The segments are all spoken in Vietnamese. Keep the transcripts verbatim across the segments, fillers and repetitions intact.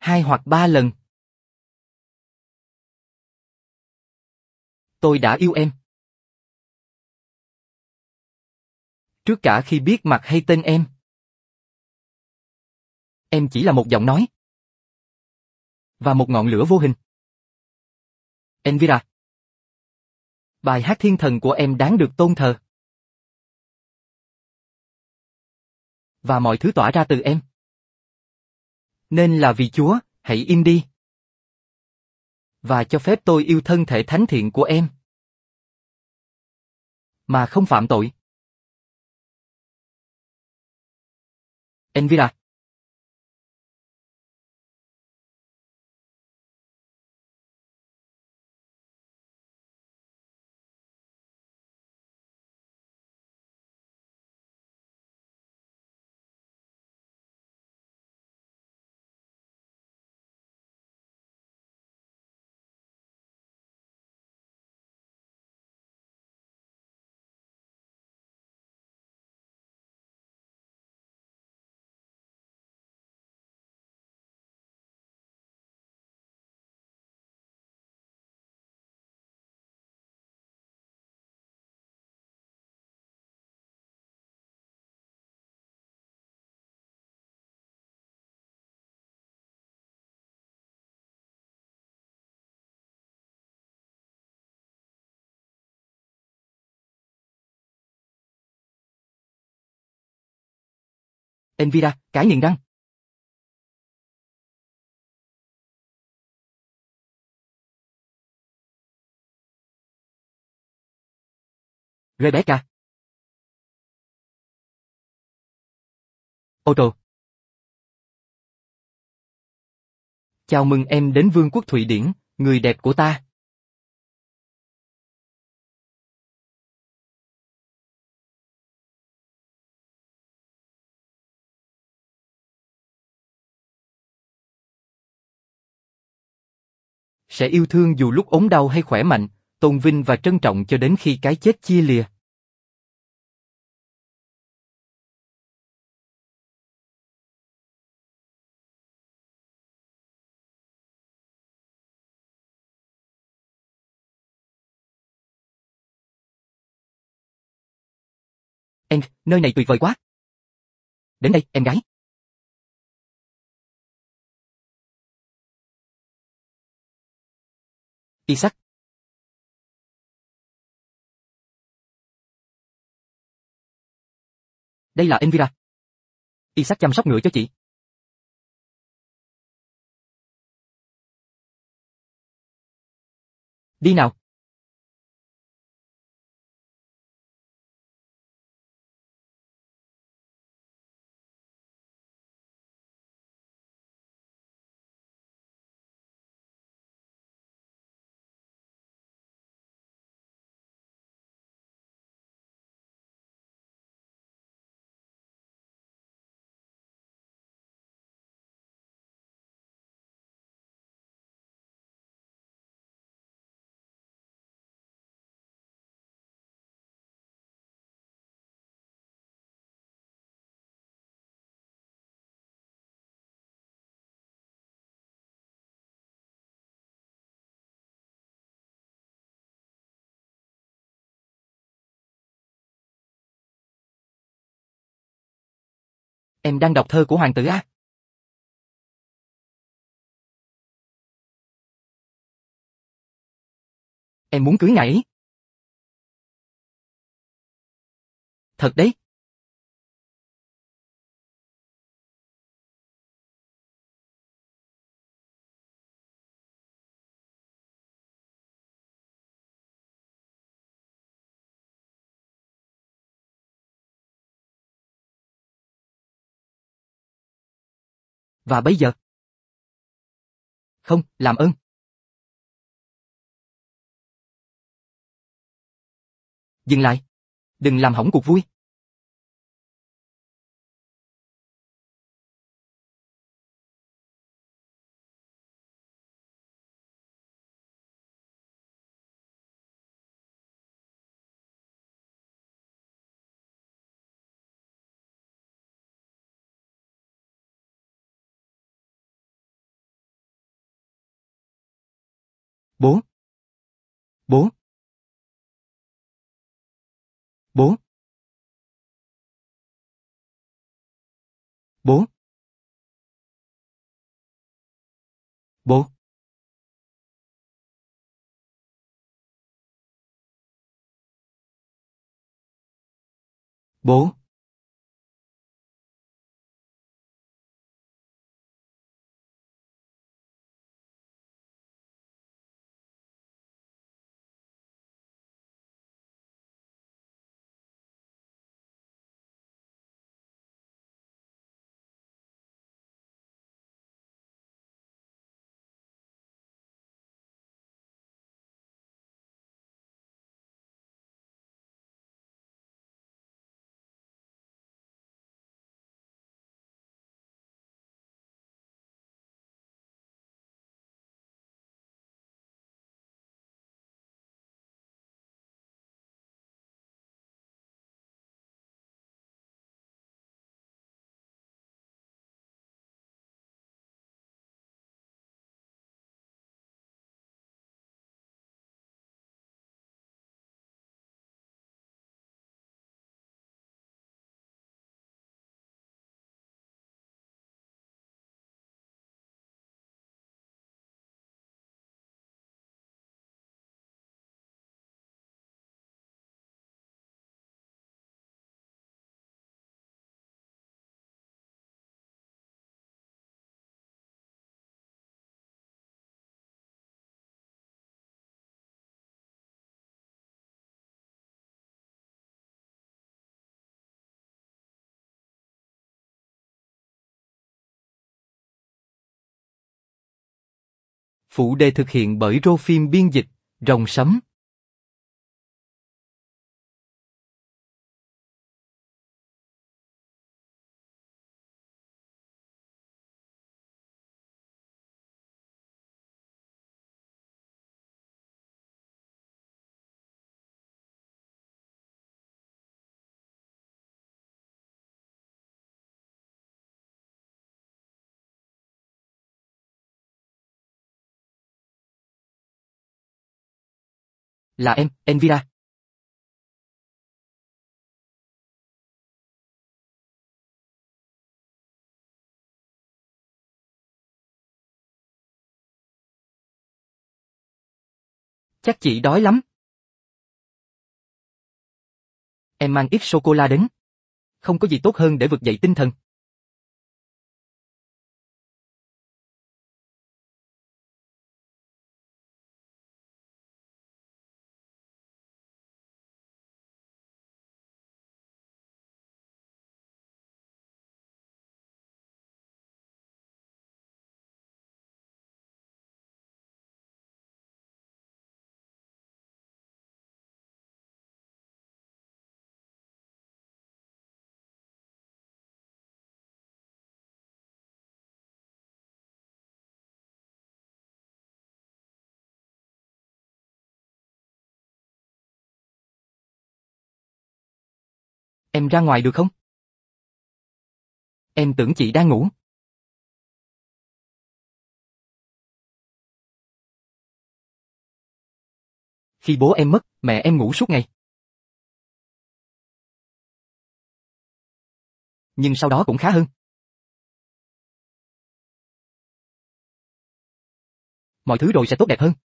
hai hoặc ba lần. Tôi đã yêu em. Trước cả khi biết mặt hay tên em. Em chỉ là một giọng nói. Và một ngọn lửa vô hình. Elvira. Bài hát thiên thần của em đáng được tôn thờ. Và mọi thứ tỏa ra từ em. Nên là vì Chúa, hãy im đi. Và cho phép tôi yêu thân thể thánh thiện của em. Mà không phạm tội. Elvira. Elvira, cái niềng răng. Rebecca. Otto. Chào mừng em đến Vương quốc Thụy Điển, người đẹp của ta. Sẽ yêu thương dù lúc ốm đau hay khỏe mạnh, tôn vinh và trân trọng cho đến khi cái chết chia lìa. Em, nơi này tuyệt vời quá. Đến đây, em gái. Isaac. Đây là Elvira. Isaac chăm sóc ngựa cho chị. Đi nào. Em đang đọc thơ của hoàng tử á? Em muốn cưới ngài ấy. Thật đấy. Và bây giờ? Không, làm ơn. Dừng lại. Đừng làm hỏng cuộc vui. Bố. Bố. Bố. Bố. Bố. Bố. Phụ đề thực hiện bởi Rô phim biên dịch, Rồng Sấm. Là em, Elvira. Chắc chị đói lắm. Em mang ít sô-cô-la đến. Không có gì tốt hơn để vực dậy tinh thần. Em ra ngoài được không? Em tưởng chị đang ngủ. Khi bố em mất, mẹ em ngủ suốt ngày. Nhưng sau đó cũng khá hơn. Mọi thứ rồi sẽ tốt đẹp hơn.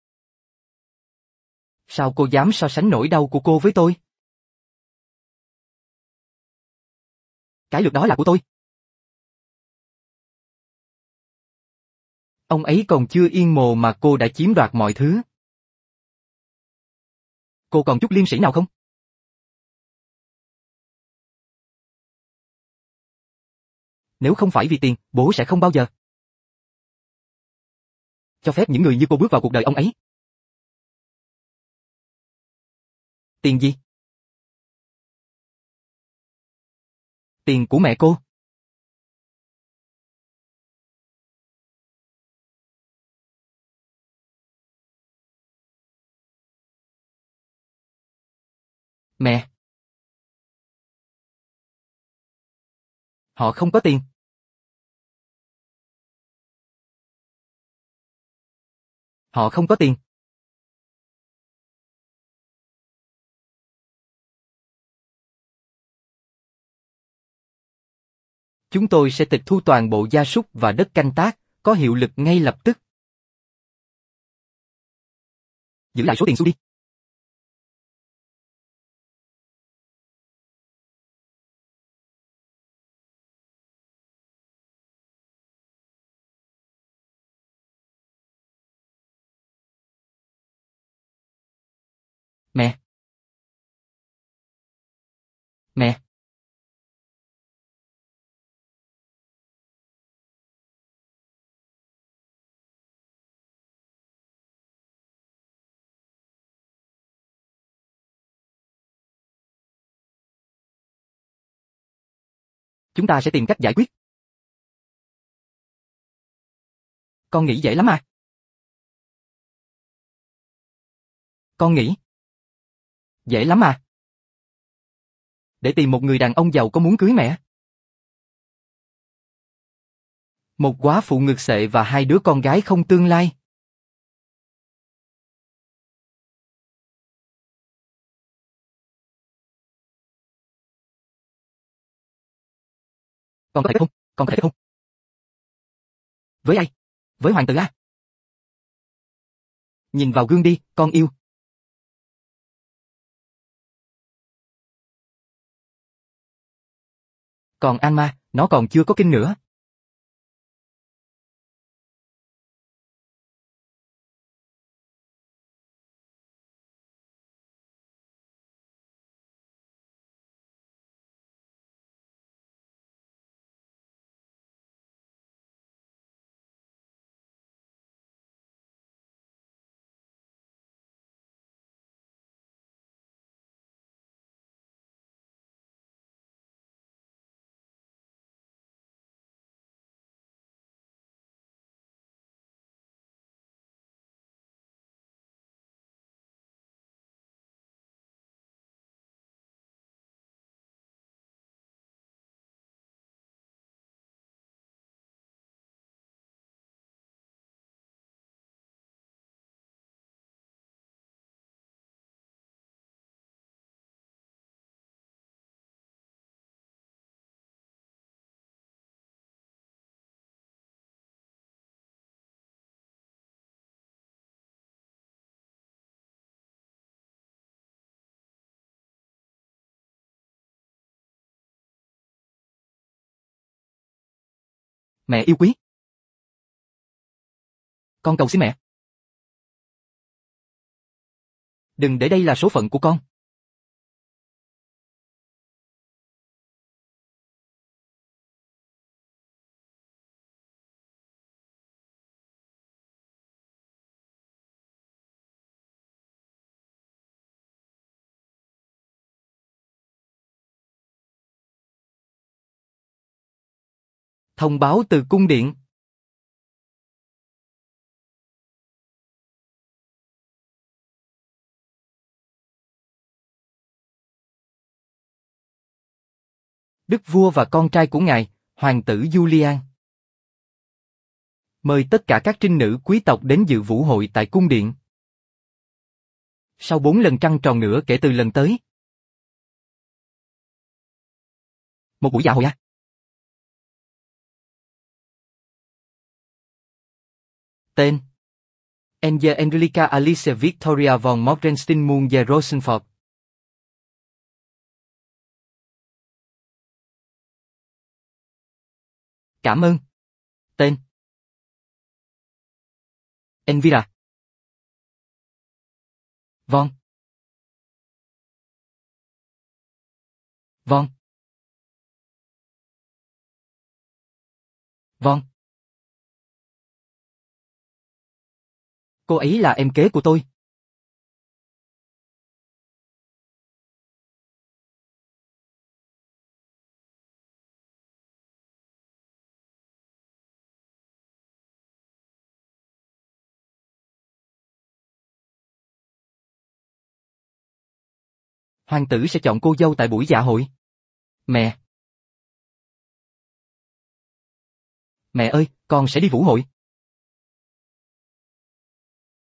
Sao cô dám so sánh nỗi đau của cô với tôi? Cái lượt đó là của tôi. Ông ấy còn chưa yên mồ mà cô đã chiếm đoạt mọi thứ. Cô còn chút liêm sỉ nào không? Nếu không phải vì tiền, bố sẽ không bao giờ cho phép những người như cô bước vào cuộc đời ông ấy. Tiền gì? Tiền của mẹ cô. Mẹ. Họ không có tiền. Họ không có tiền. Chúng tôi sẽ tịch thu toàn bộ gia súc và đất canh tác, có hiệu lực ngay lập tức. Giữ lại số tiền xu đi. Mẹ! Mẹ! Chúng ta sẽ tìm cách giải quyết. Con nghĩ dễ lắm à? Con nghĩ. Dễ lắm à? Để tìm một người đàn ông giàu có muốn cưới mẹ. Một góa phụ ngực xệ và hai đứa con gái không tương lai. Con có thể không? Con có thể không? Với ai? Với hoàng tử à? Nhìn vào gương đi, con yêu. Còn Alma, nó còn chưa có kinh nữa. Mẹ yêu quý. Con cầu xin mẹ. Đừng để đây là số phận của con. Thông báo từ cung điện. Đức vua và con trai của ngài, hoàng tử Julian. Mời tất cả các trinh nữ quý tộc đến dự vũ hội tại cung điện. Sau bốn lần trăng tròn nữa kể từ lần tới. Một buổi dạ hội à? Tên: Enge Angelica Alice Victoria von Morgenstern Munge Rosenfeld. Cảm ơn. Tên: Elvira. Von. Von. Von. Cô ấy là em kế của tôi. Hoàng tử sẽ chọn cô dâu tại buổi dạ hội. Mẹ. Mẹ ơi, con sẽ đi vũ hội.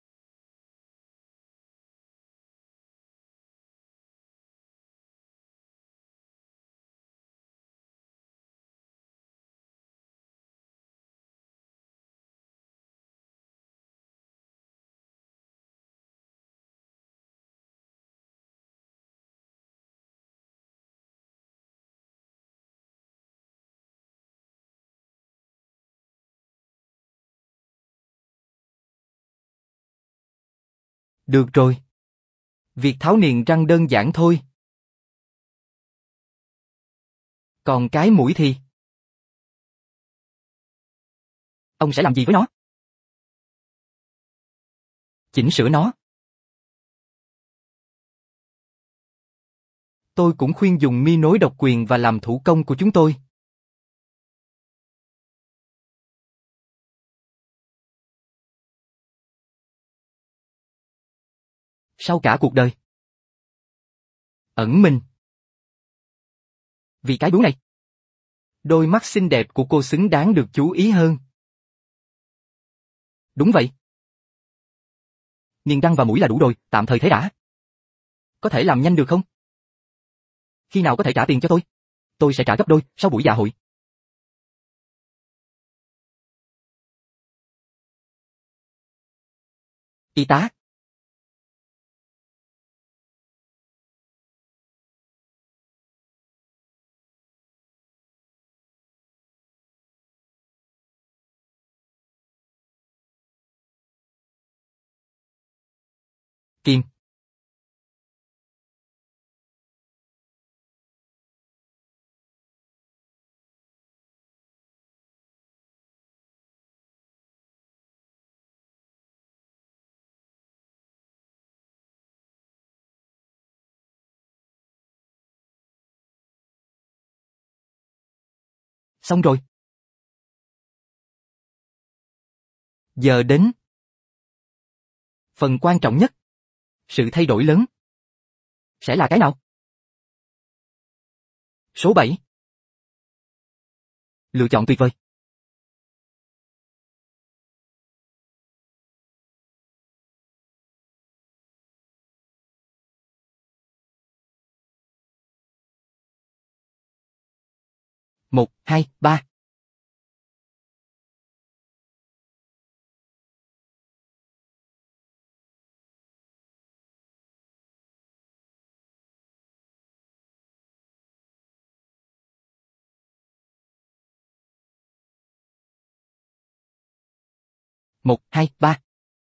Được rồi. Việc tháo niềng răng đơn giản thôi. Còn cái mũi thì? Ông sẽ làm gì với nó? Chỉnh sửa nó. Tôi cũng khuyên dùng mi nối độc quyền và làm thủ công của chúng tôi. Sau cả cuộc đời. Ẩn mình. Vì cái bướu này. Đôi mắt xinh đẹp của cô xứng đáng được chú ý hơn. Đúng vậy. Niềng răng và mũi là đủ rồi, tạm thời thế đã. Có thể làm nhanh được không? Khi nào có thể trả tiền cho tôi? Tôi sẽ trả gấp đôi sau buổi dạ hội. Y tá. Kim. Xong rồi. Giờ đến. Phần quan trọng nhất. Sự thay đổi lớn. Sẽ là cái nào? Số bảy. Lựa chọn tuyệt vời. Một, hai, ba. Một, hai, ba.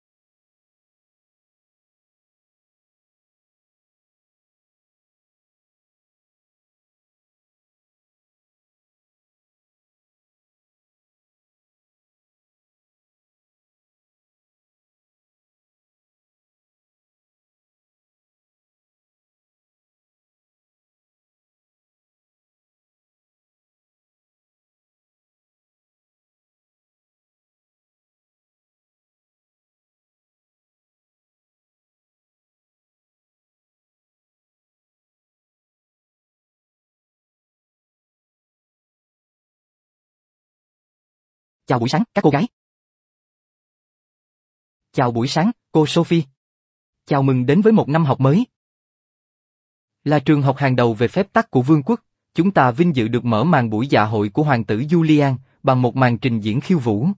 Chào buổi sáng, các cô gái. Chào buổi sáng, cô Sophie. Chào mừng đến với một năm học mới. Là trường học hàng đầu về phép tắc của vương quốc, chúng ta vinh dự được mở màn buổi dạ hội của hoàng tử Julian bằng một màn trình diễn khiêu vũ.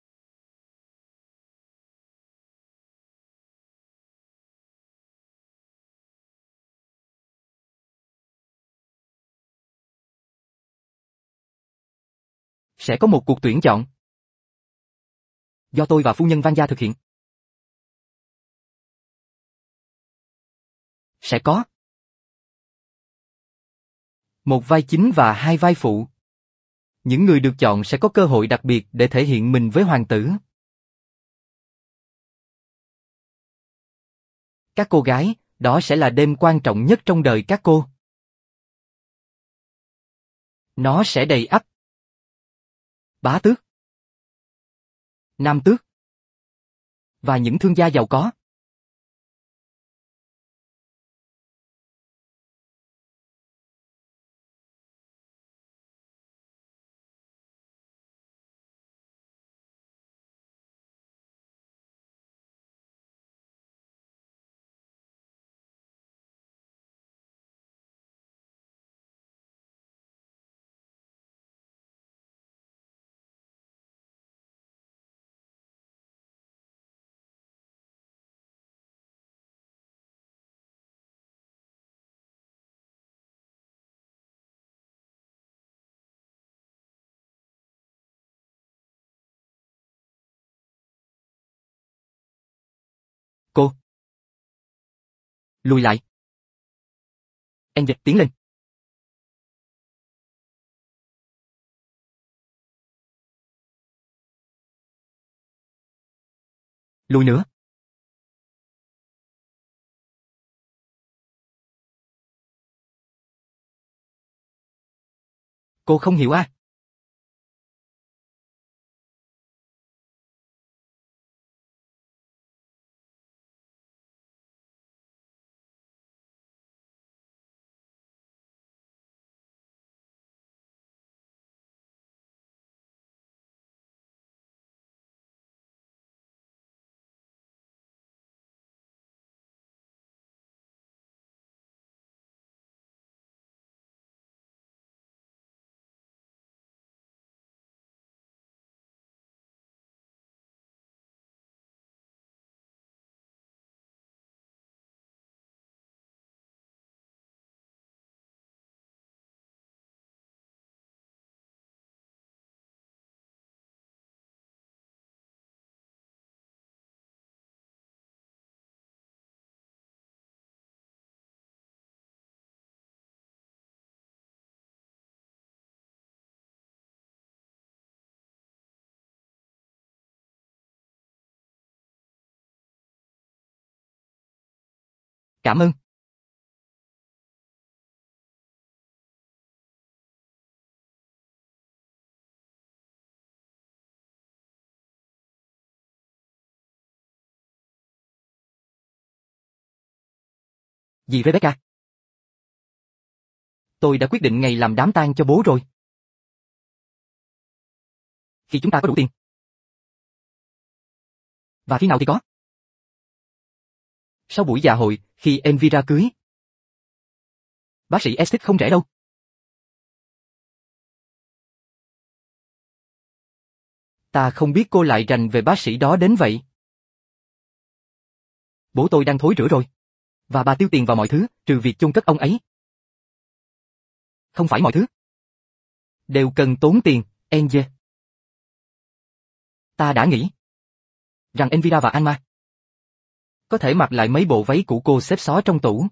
Sẽ có một cuộc tuyển chọn. Do tôi và phu nhân Van Gia thực hiện. Sẽ có một vai chính và hai vai phụ. Những người được chọn sẽ có cơ hội đặc biệt để thể hiện mình với hoàng tử. Các cô gái, đó sẽ là đêm quan trọng nhất trong đời các cô. Nó sẽ đầy ắp. Bá tước, nam tước và những thương gia giàu có. Cô Lùi lại. Angel tiến lên. Lùi nữa. Cô không hiểu à? Cảm ơn. Dì Rebecca. Tôi đã quyết định ngày làm đám tang cho bố rồi. Khi chúng ta có đủ tiền. Và khi nào thì có? Sau buổi dạ hội, khi Elvira cưới. Bác sĩ Estes không rẻ đâu. Ta không biết cô lại rành về bác sĩ đó đến vậy. Bố tôi đang thối rữa rồi. Và bà tiêu tiền vào mọi thứ, trừ việc chôn cất ông ấy. Không phải mọi thứ. Đều cần tốn tiền, Angel. Ta đã nghĩ rằng Elvira và Alma có thể mặc lại mấy bộ váy của cô xếp xó trong tủ.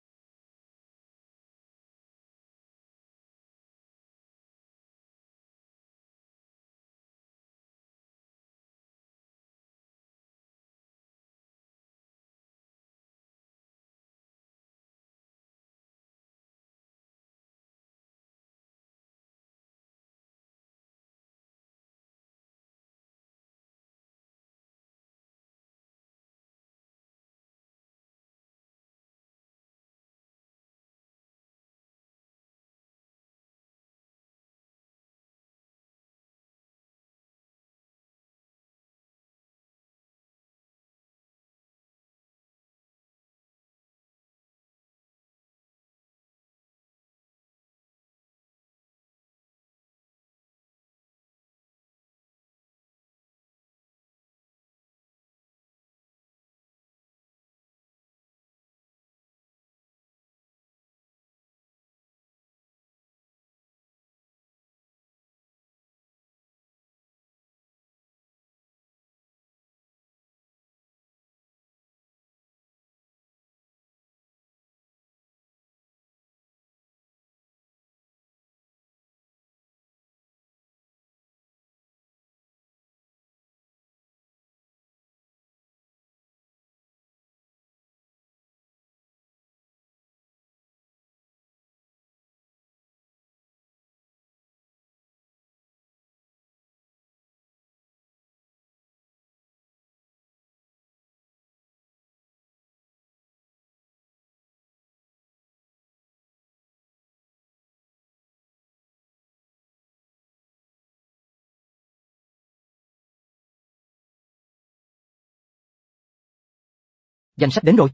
Danh sách đến rồi.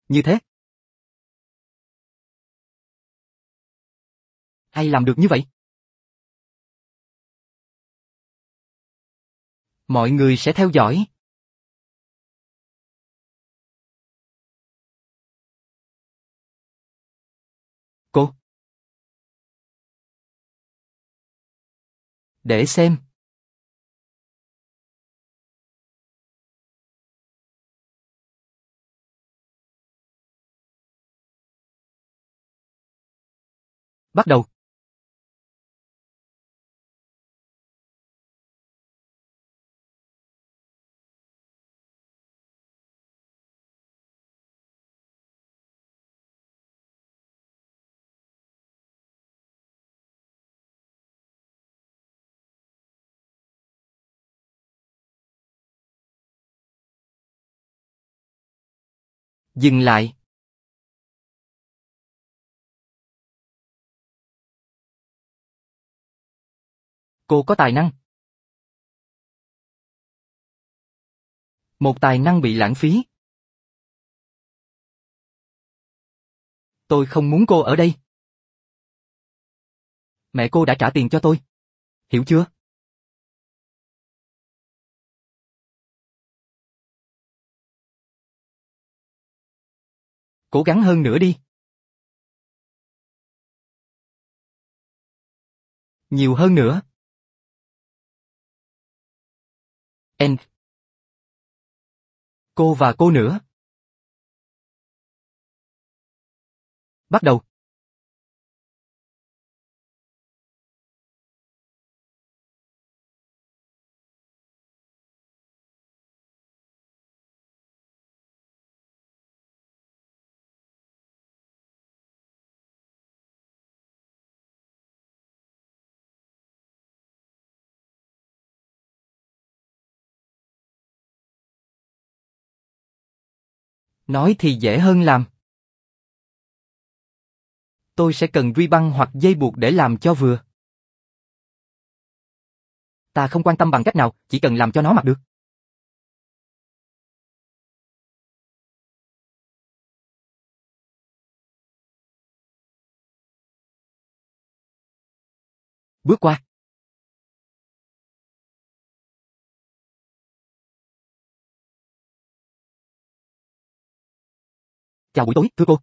Như thế. Ai làm được như vậy? Mọi người sẽ theo dõi. Cô. Để xem. Bắt đầu. Dừng lại. Cô có tài năng. Một tài năng bị lãng phí. Tôi không muốn cô ở đây. Mẹ cô đã trả tiền cho tôi. Hiểu chưa? Cố gắng hơn nữa đi. Nhiều hơn nữa. And. Cô và cô nữa. Bắt đầu. Nói thì dễ hơn làm. Tôi sẽ cần ruy băng hoặc dây buộc để làm cho vừa. Ta không quan tâm bằng cách nào, chỉ cần làm cho nó mặc được. Bước qua. Chào buổi tối, thưa cô.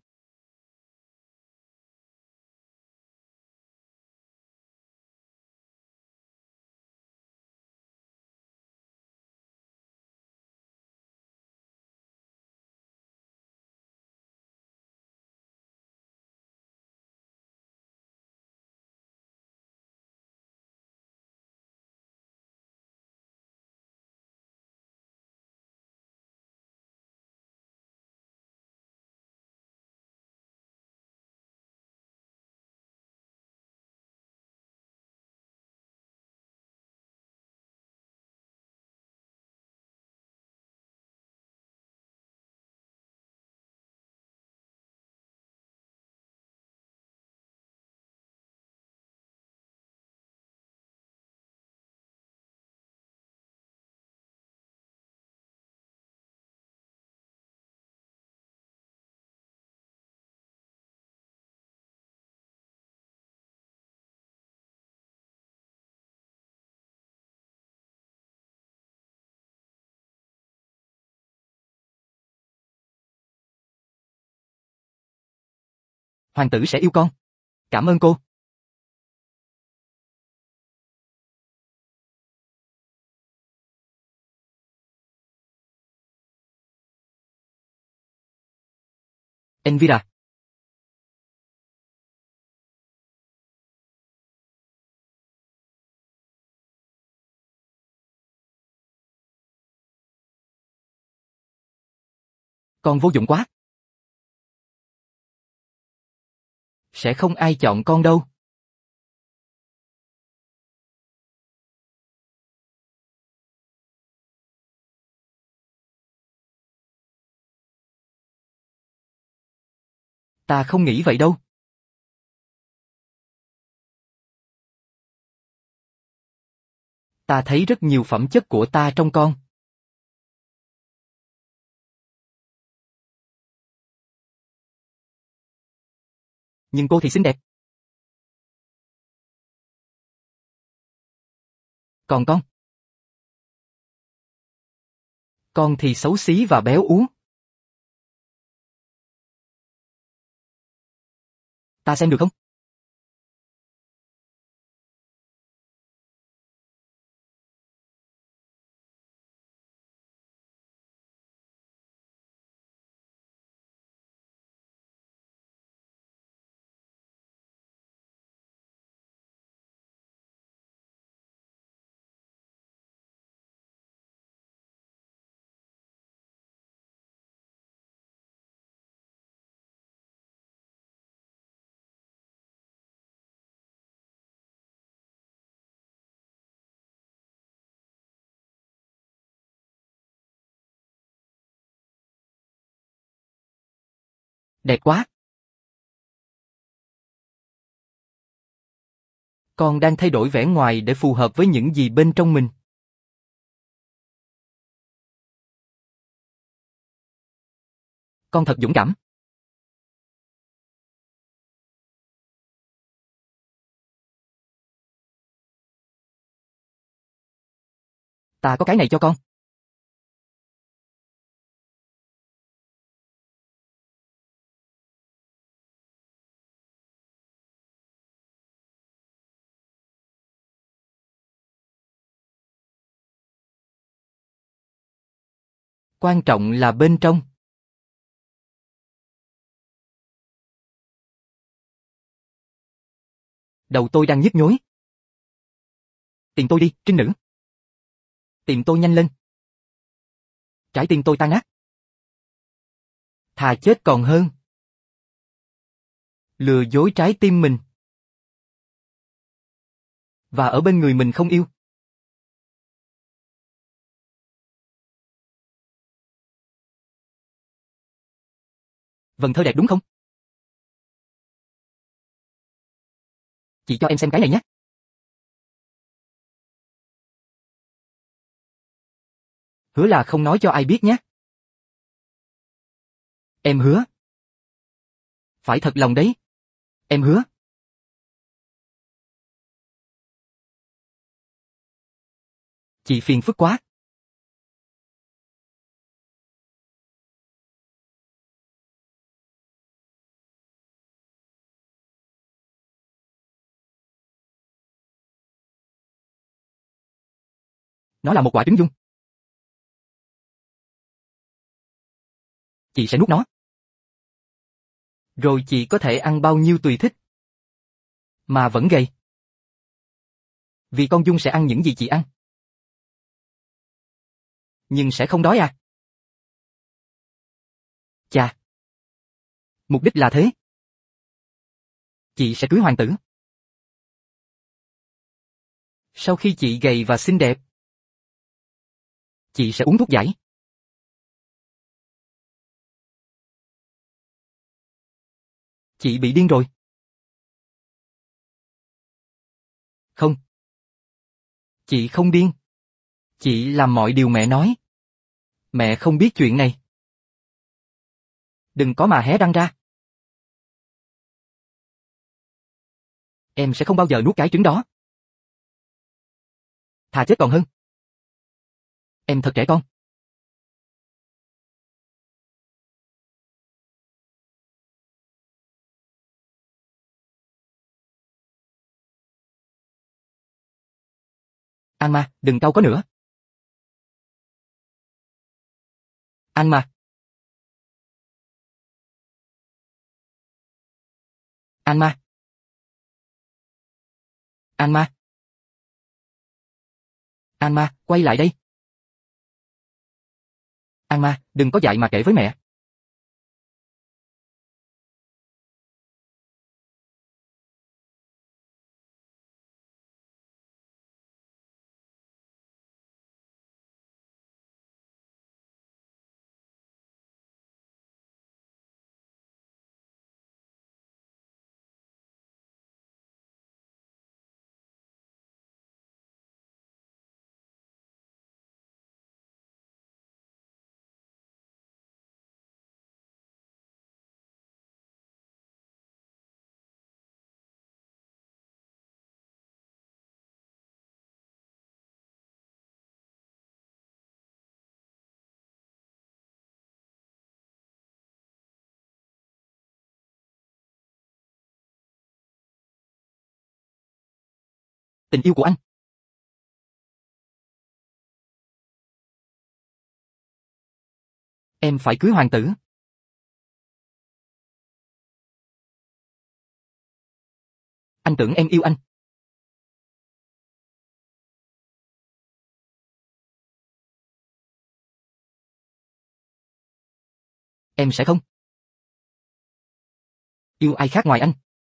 Hoàng tử sẽ yêu con. Cảm ơn cô. Elvira. Con vô dụng quá. Sẽ không ai chọn con đâu. Ta không nghĩ vậy đâu. Ta thấy rất nhiều phẩm chất của ta trong con. Nhưng cô thì xinh đẹp. Còn con? Con thì xấu xí và béo ú. Ta xem được không? Đẹp quá. Con đang thay đổi vẻ ngoài để phù hợp với những gì bên trong mình. Con thật dũng cảm. Ta có cái này cho con. Quan trọng là bên trong. Đầu tôi đang nhức nhối. Tìm tôi đi, trinh nữ. Tìm tôi nhanh lên. Trái tim tôi tan nát. Thà chết còn hơn. Lừa dối trái tim mình. Và ở bên người mình không yêu. Vần thơ đẹp đúng không? Chị cho em xem cái này nhé. Hứa là không nói cho ai biết nhé. Em hứa. Phải thật lòng đấy. Em hứa. Chị phiền phức quá. Nó là một quả trứng dung. Chị sẽ nuốt nó. Rồi chị có thể ăn bao nhiêu tùy thích. Mà vẫn gầy. Vì con Dung sẽ ăn những gì chị ăn. Nhưng sẽ không đói à? Chà. Mục đích là thế. Chị sẽ cưới hoàng tử. Sau khi chị gầy và xinh đẹp, chị sẽ uống thuốc giải. Chị bị điên rồi. Không. Chị không điên. Chị làm mọi điều mẹ nói. Mẹ không biết chuyện này. Đừng có mà hé răng ra. Em sẽ không bao giờ nuốt cái trứng đó. Thà chết còn hơn. Em thật trẻ con. Anh mà, đừng cau có nữa. Anh mà. Anh mà. Anh mà. Anh mà, quay lại đây. Anh mà, đừng có dại mà kể với mẹ. tình yêu của anh. Em phải cưới hoàng tử. Anh tưởng em yêu anh. Em sẽ không yêu ai khác ngoài anh.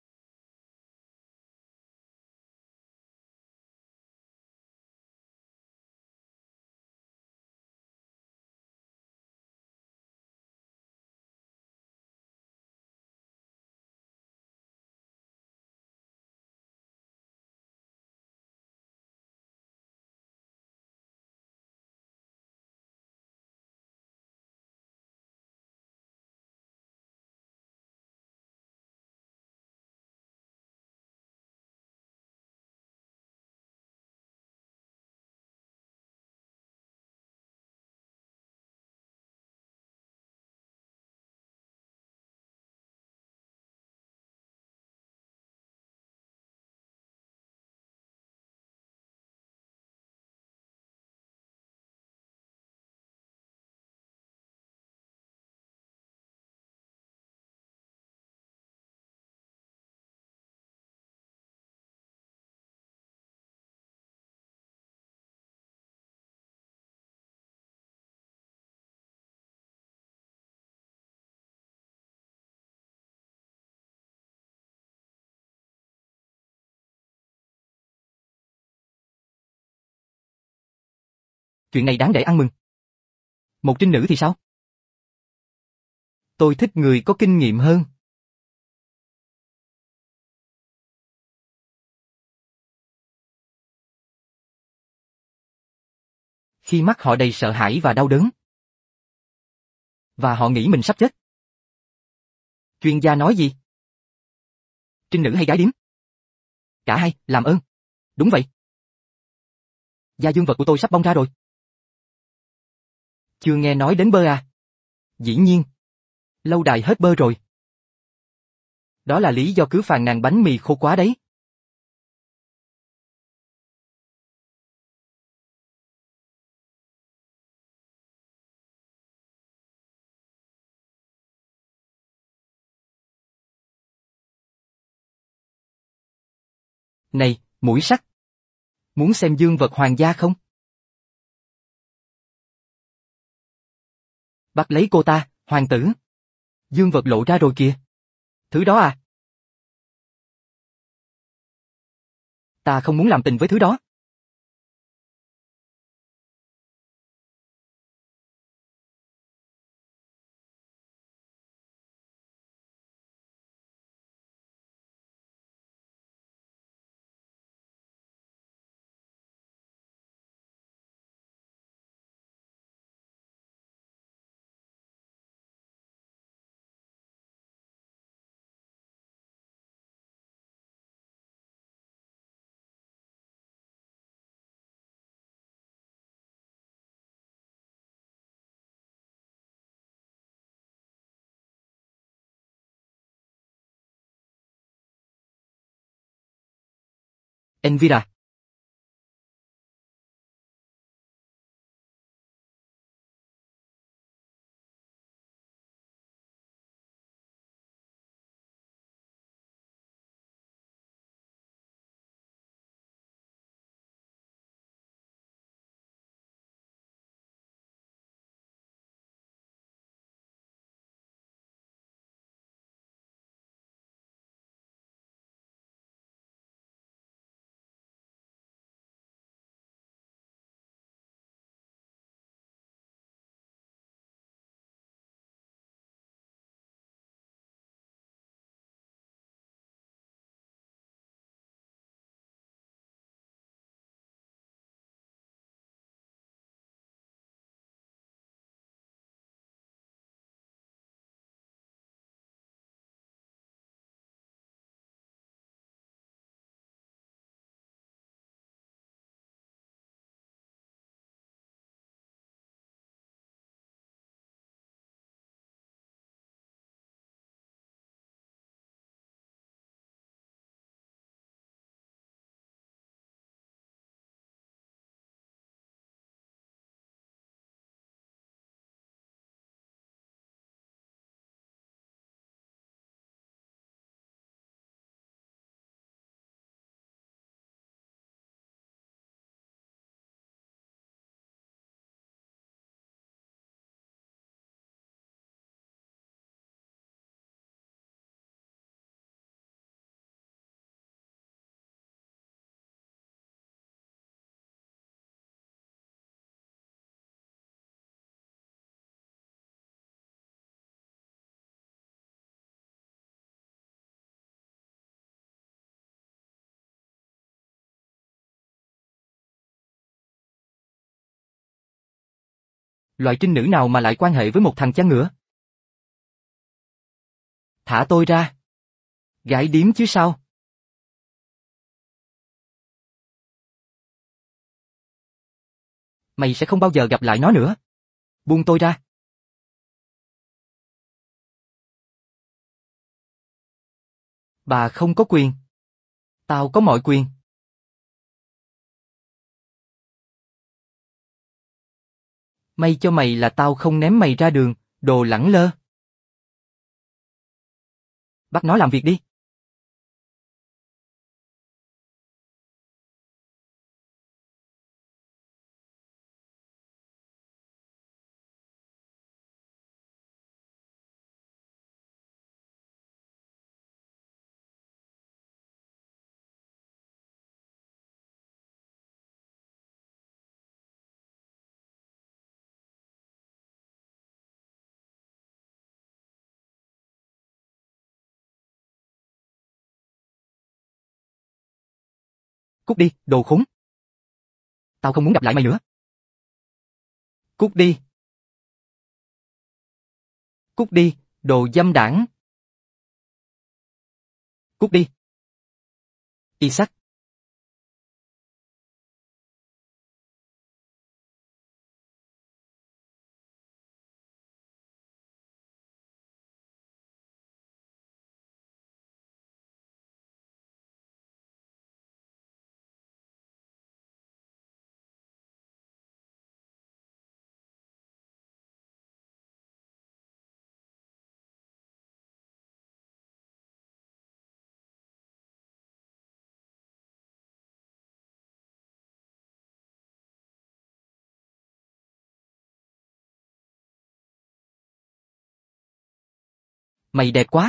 Chuyện này đáng để ăn mừng. Một trinh nữ thì sao? Tôi thích người có kinh nghiệm hơn. Khi mắt họ đầy sợ hãi và đau đớn. Và họ nghĩ mình sắp chết. Chuyên gia nói gì? Trinh nữ hay gái điếm? Cả hai, làm ơn. Đúng vậy. Da dương vật của tôi sắp bong ra rồi. Chưa nghe nói đến bơ à? Dĩ nhiên. Lâu đài hết bơ rồi. Đó là lý do cứ phàn nàn bánh mì khô quá đấy. Này, mũi sắt. Muốn xem dương vật hoàng gia không? Bắt lấy cô ta, hoàng tử. Dương vật lộ ra rồi kìa. Thứ đó à? Ta không muốn làm tình với thứ đó. Elvira. Loại trinh nữ nào mà lại quan hệ với một thằng cha ngựa? Thả tôi ra. Gái điếm chứ sao? Mày sẽ không bao giờ gặp lại nó nữa. Buông tôi ra. Bà không có quyền. Tao có mọi quyền. May cho mày là tao không ném mày ra đường, đồ lẳng lơ. Bắt nó làm việc đi. Cút đi, đồ khốn. Tao không muốn gặp lại mày nữa. Cút đi. Cút đi, đồ dâm đảng. Cút đi. Isaac. Mày đẹp quá.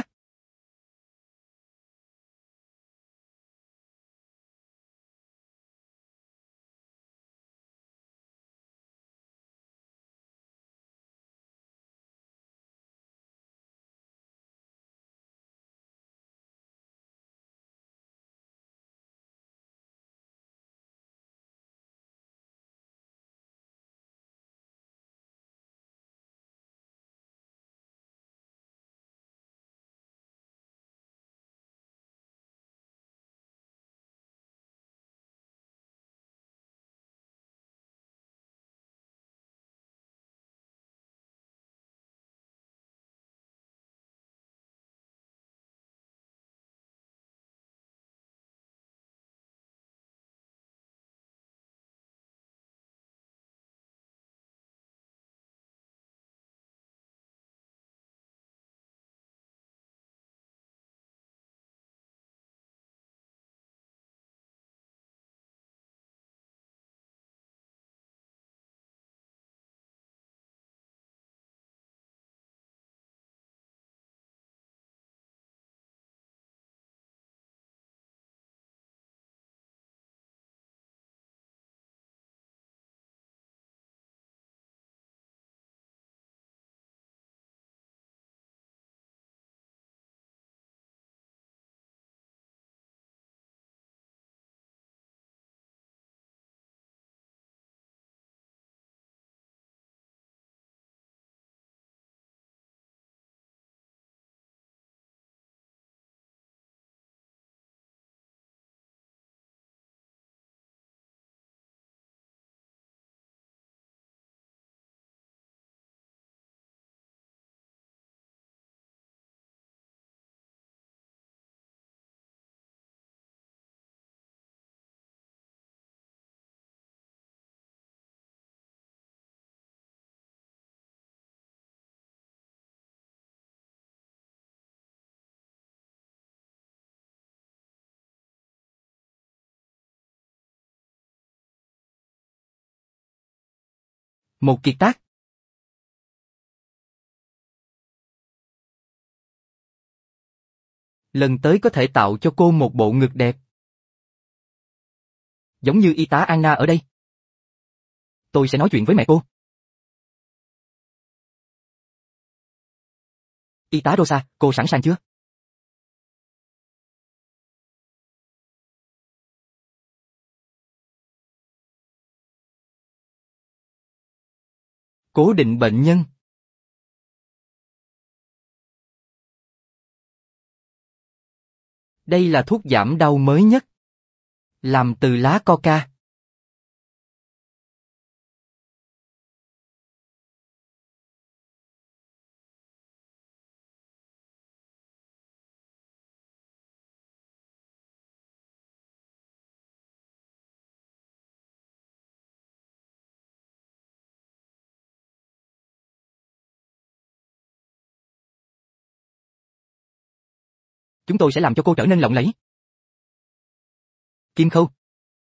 Một kiệt tác. Lần tới có thể tạo cho cô một bộ ngực đẹp. Giống như y tá Anna ở đây. Tôi sẽ nói chuyện với mẹ cô. Y tá Rosa, cô sẵn sàng chưa? Cố định bệnh nhân. Đây là thuốc giảm đau mới nhất. Làm từ lá coca. Chúng tôi sẽ làm cho cô trở nên lộng lẫy. Kim khâu.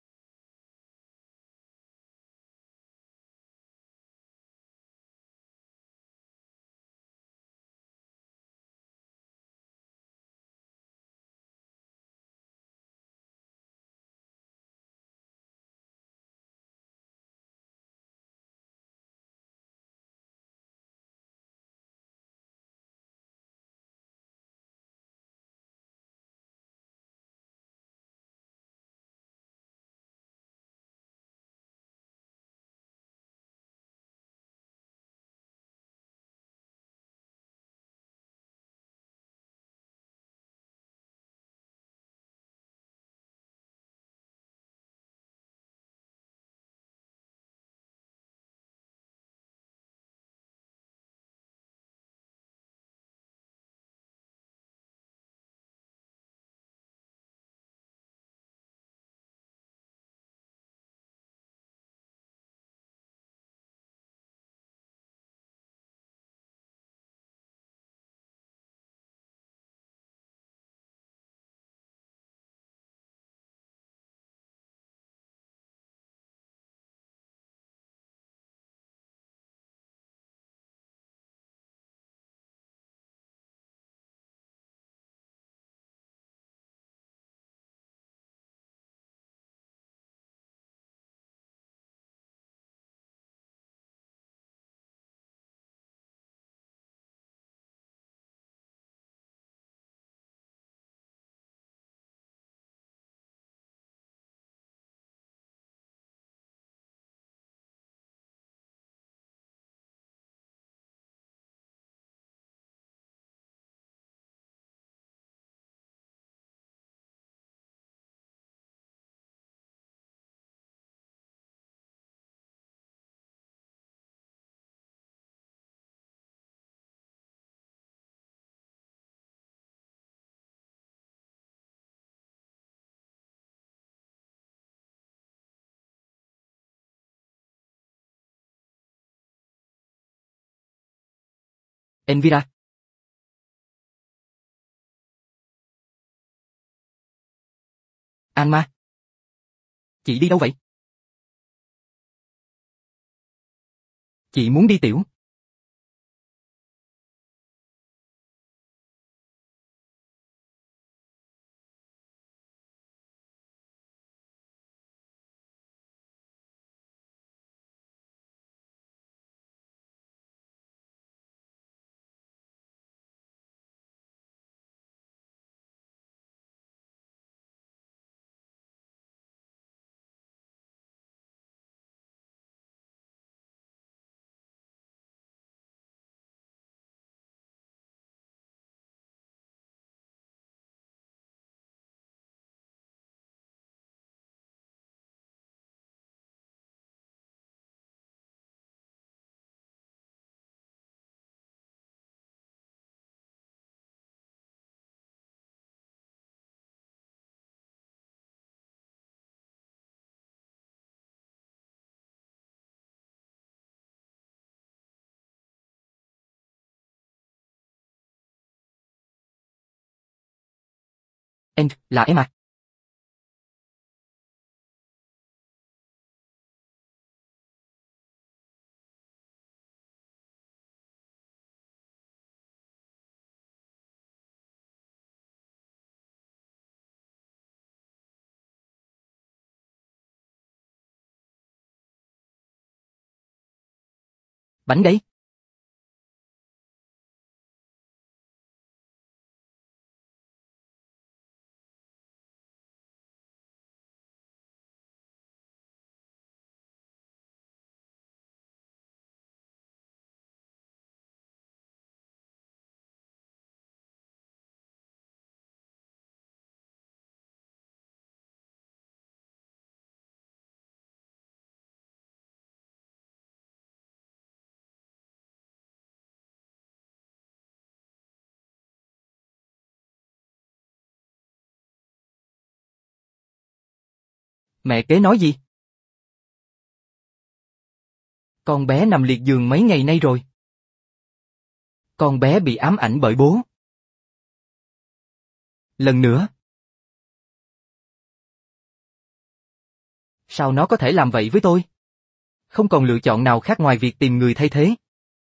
Envira. Anma. Chị đi đâu vậy? Chị muốn đi tiểu. Em, là em à? Bánh đấy. Mẹ kế nói gì? Con bé nằm liệt giường mấy ngày nay rồi. Con bé bị ám ảnh bởi bố. Lần nữa. Sao nó có thể làm vậy với tôi? Không còn lựa chọn nào khác ngoài việc tìm người thay thế.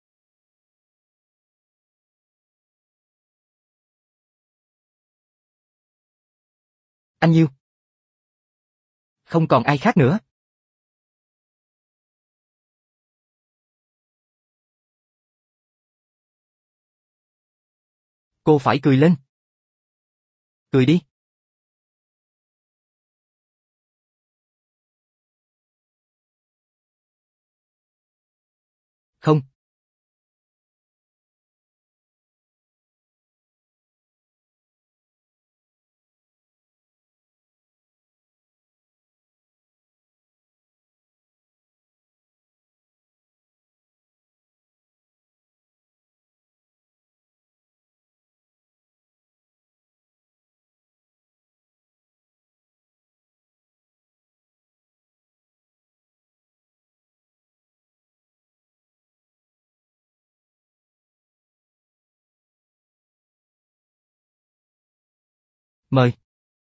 Anh Nhiêu. Không còn ai khác nữa. Cô phải cười lên. Cười đi. Không. Mời.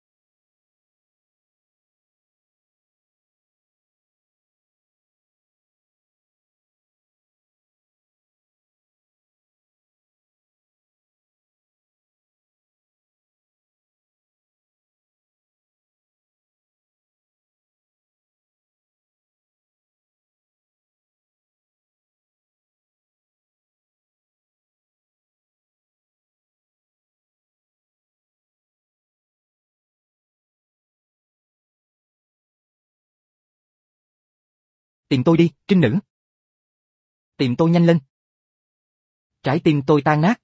Tìm tôi đi, trinh nữ. Tìm tôi nhanh lên. Trái tim tôi tan nát.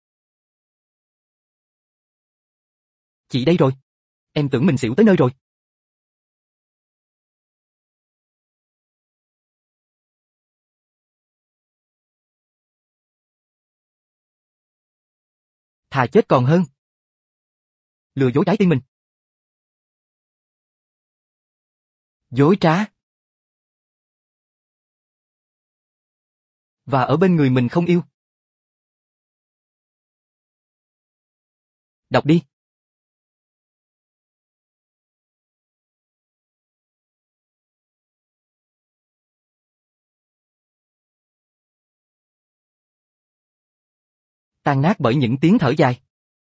Chị đây rồi. Em tưởng mình xỉu tới nơi rồi. Thà chết còn hơn. Lừa dối trái tim mình. Dối trá. Và ở bên người mình không yêu. Đọc đi. Tan nát bởi những tiếng thở dài.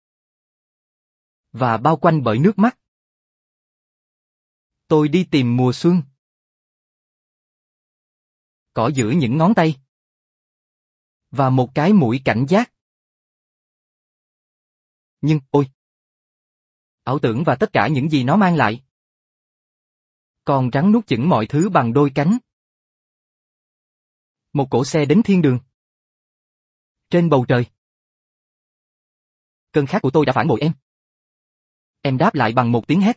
Và bao quanh bởi nước mắt. Tôi đi tìm mùa xuân. Cỏ giữa những ngón tay. Và một cái mũi cảnh giác. Nhưng, ôi! Ảo tưởng và tất cả những gì nó mang lại. Con rắn nuốt chửng mọi thứ bằng đôi cánh. Một cỗ xe đến thiên đường. Trên bầu trời. Cơn khát của tôi đã phản bội em. Em đáp lại bằng một tiếng hét.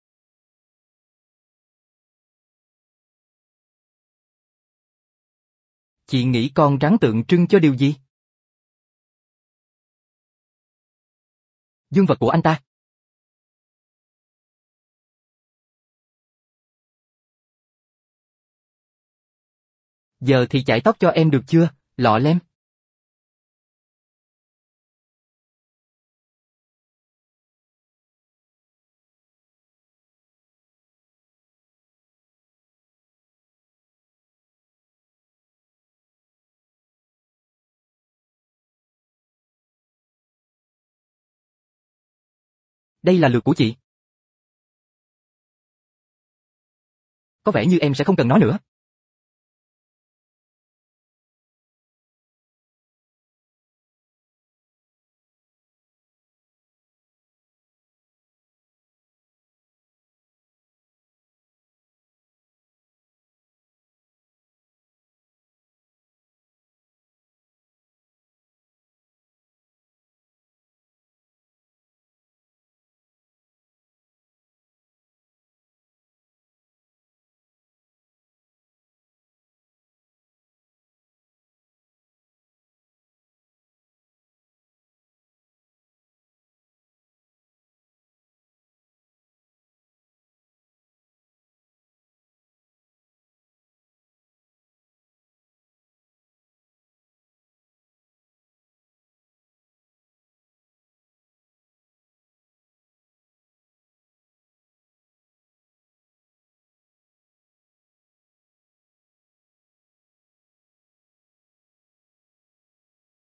Chị nghĩ con rắn tượng trưng cho điều gì? Dương vật của anh ta. Giờ thì chải tóc cho em được chưa, lọ lem? Đây là lượt của chị. Có vẻ như em sẽ không cần nó nữa.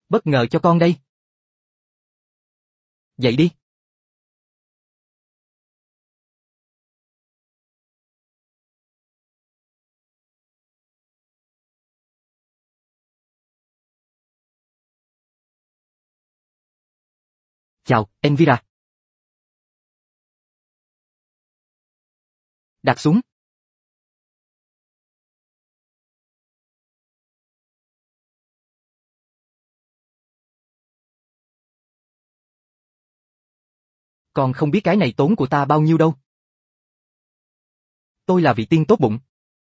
Bất ngờ cho con đây. Dậy đi. Chào, Elvira. Đặt xuống. Con không biết cái này tốn của ta bao nhiêu đâu. Tôi là vị tiên tốt bụng.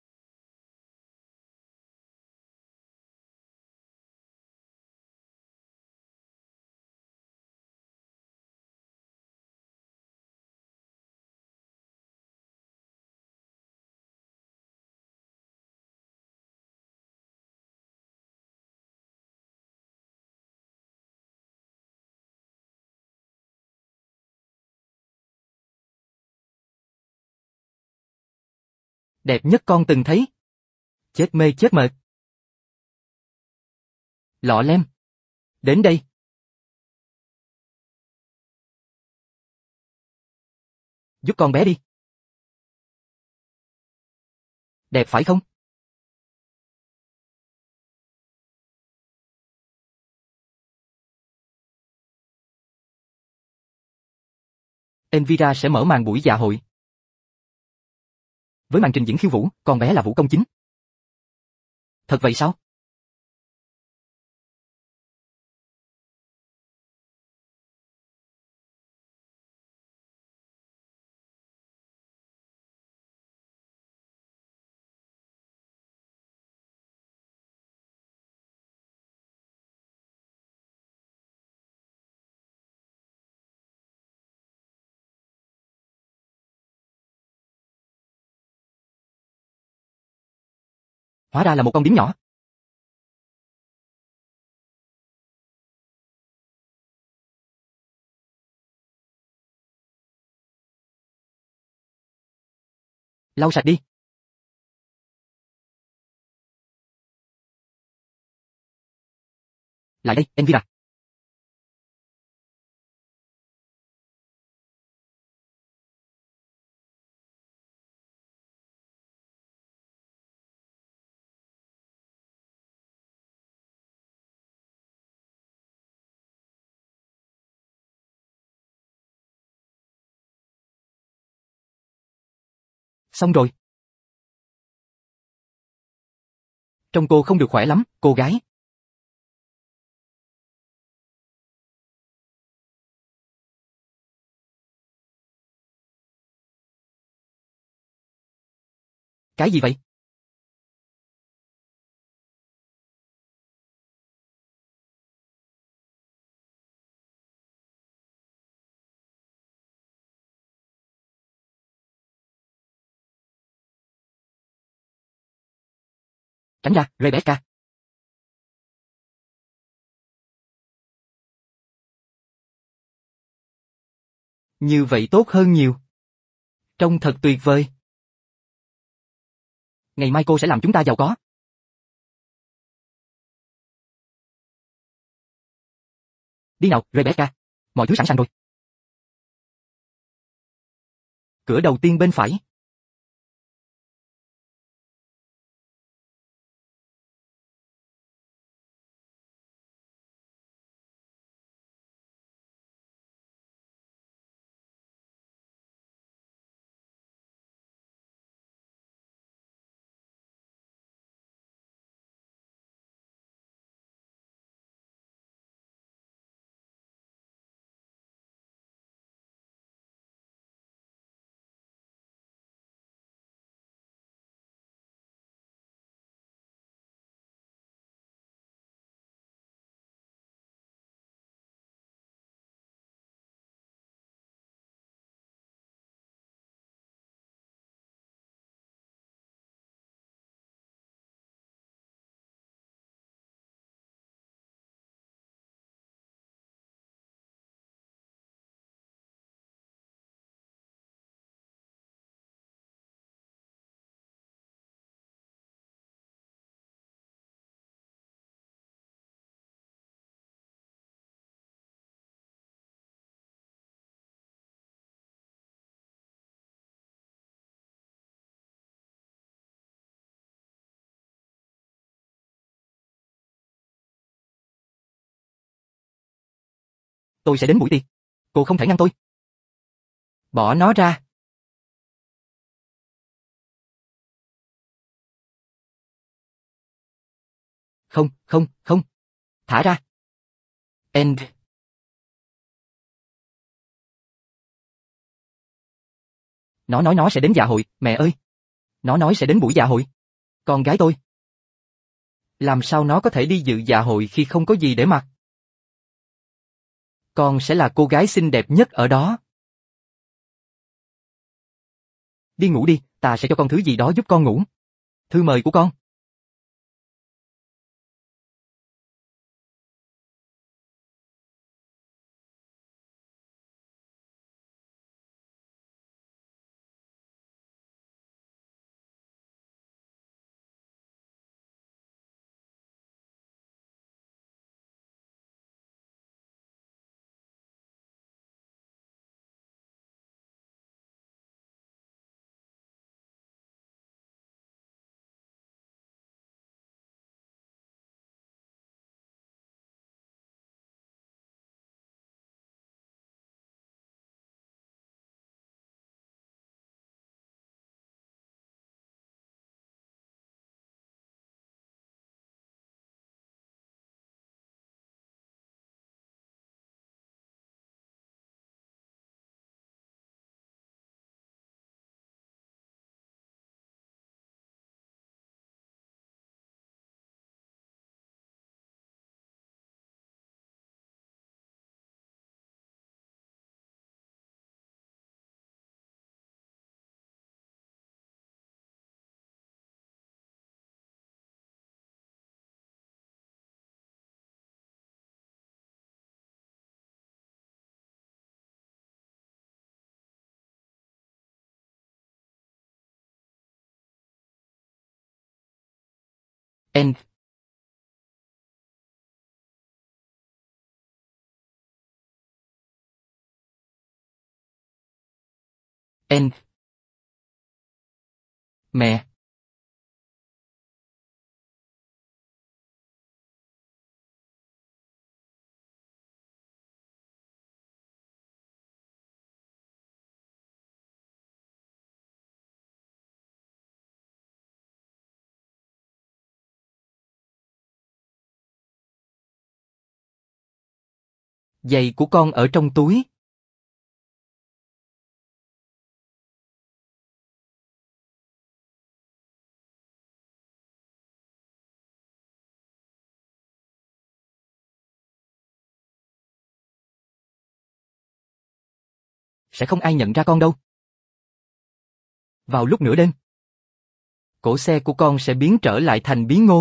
Đẹp nhất con từng thấy. Chết mê chết mệt. Lọ lem. Đến đây. Giúp con bé đi. Đẹp phải không? Elvira sẽ mở màn buổi dạ hội. Với màn trình diễn khiêu vũ, con bé là vũ công chính. Thật vậy sao? Hóa ra là một con điếm nhỏ. Lau sạch đi. Lại đây, Elvira. Xong rồi. Trông cô không được khỏe lắm, cô gái. Cái gì vậy? Tránh ra, Rebecca. Như vậy tốt hơn nhiều. Trông thật tuyệt vời. Ngày mai cô sẽ làm chúng ta giàu có. Đi nào, Rebecca. Mọi thứ sẵn sàng rồi. Cửa đầu tiên bên phải. Tôi sẽ đến buổi tiệc. Cô không thể ngăn tôi. Bỏ nó ra. Không, không, không. Thả ra. End. Nó nói nó sẽ đến dạ hội, mẹ ơi. Nó nói sẽ đến buổi dạ hội. Con gái tôi. Làm sao nó có thể đi dự dạ hội khi không có gì để mặc? Con sẽ là cô gái xinh đẹp nhất ở đó. Đi ngủ đi, ta sẽ cho con thứ gì đó giúp con ngủ. Thư mời của con. End. End. Mẹ. Giày của con ở trong túi. Sẽ không ai nhận ra con đâu. Vào lúc nửa đêm, cổ xe của con sẽ biến trở lại thành bí ngô.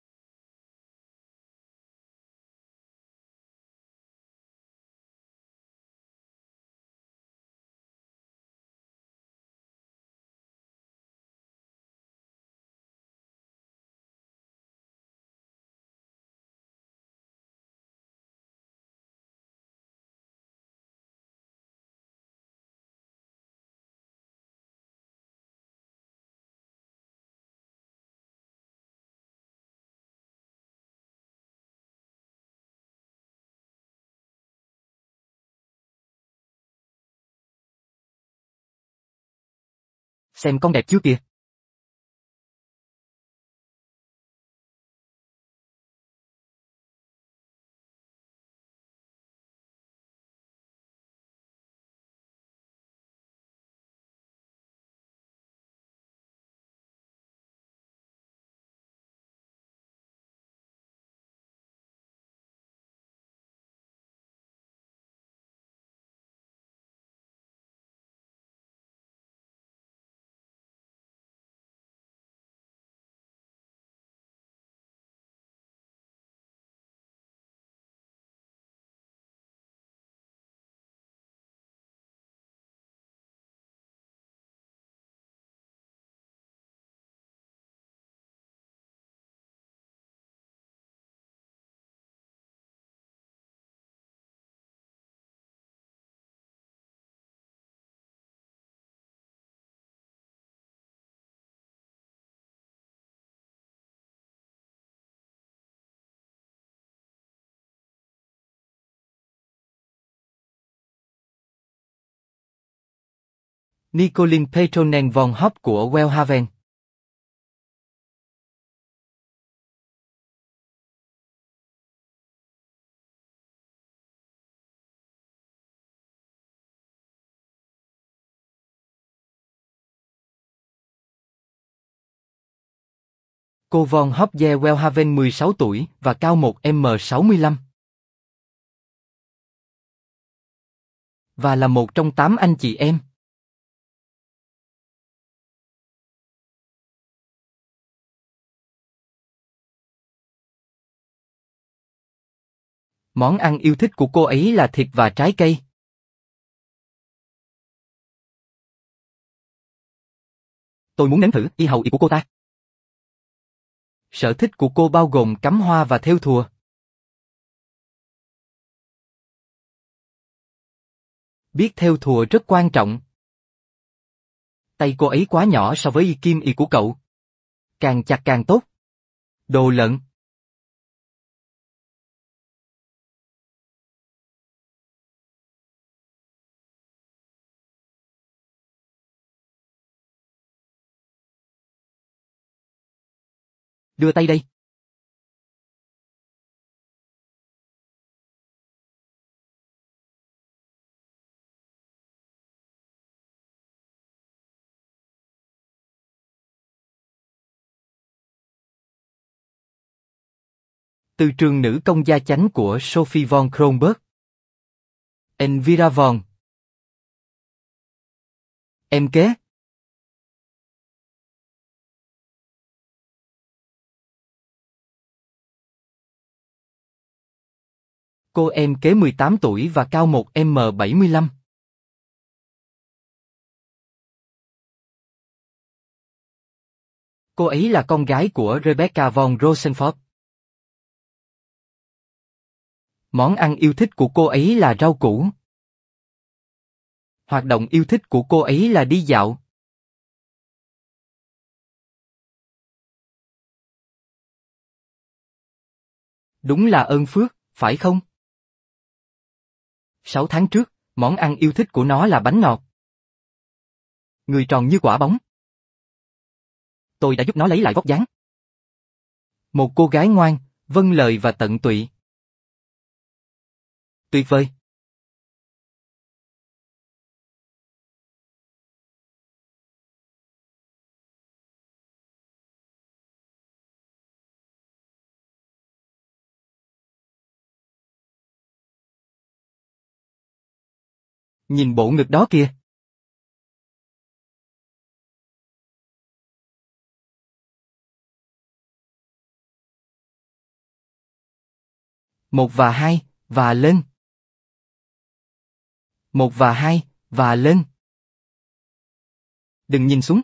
Xem con đẹp chưa kìa. Nicolin Petronen von Hopp của Wellhaven. Cô von Hopp de Wellhaven mười sáu tuổi và cao một mét sáu mươi lăm. Và là một trong tám anh chị em. Món ăn yêu thích của cô ấy là thịt và trái cây. Tôi muốn nếm thử y hầu y của cô ta. Sở thích của cô bao gồm cắm hoa và thêu thùa. Biết thêu thùa rất quan trọng. Tay cô ấy quá nhỏ so với y kim y của cậu. Càng chặt càng tốt. Đồ lợn. Đưa tay đây. Từ trường nữ công gia chánh của Sophie von Kronberg. Elvira von. Em kế. Cô em kế mười tám tuổi và cao một mét bảy mươi lăm. Cô ấy là con gái của Rebecca von Rosenfeld. Món ăn yêu thích của cô ấy là rau củ. Hoạt động yêu thích của cô ấy là đi dạo. Đúng là ơn phước, phải không? Sáu tháng trước, món ăn yêu thích của nó là bánh ngọt. Người tròn như quả bóng. Tôi đã giúp nó lấy lại vóc dáng. Một cô gái ngoan, vâng lời và tận tụy. Tuyệt vời. Nhìn bộ ngực đó kìa. Một và hai, và lên. Một và hai, và lên. Đừng nhìn xuống.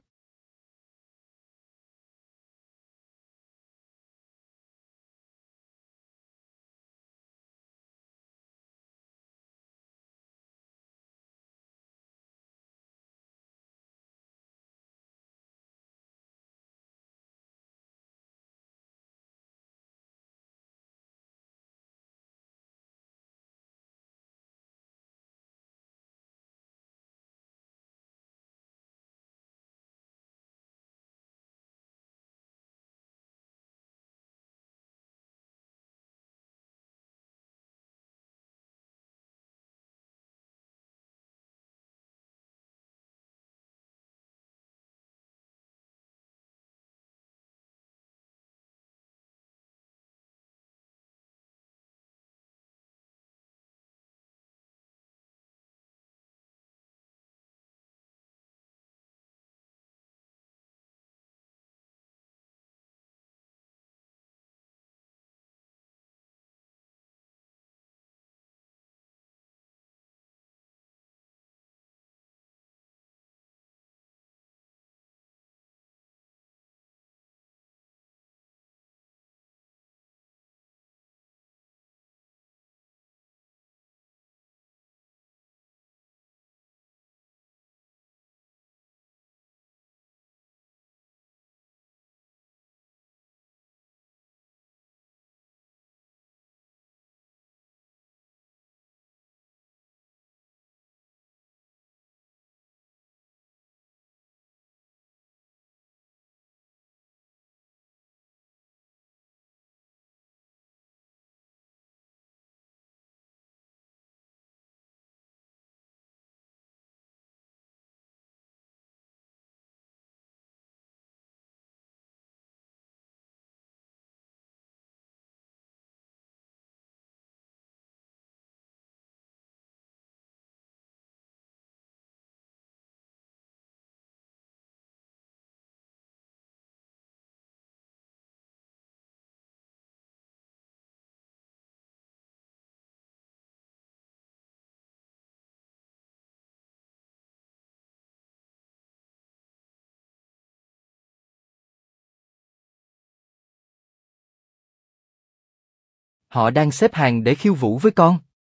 Họ đang xếp hàng để khiêu vũ với con.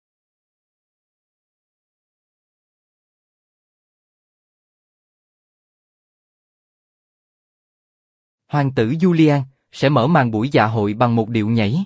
Hoàng tử Julian sẽ mở màn buổi dạ hội bằng một điệu nhảy.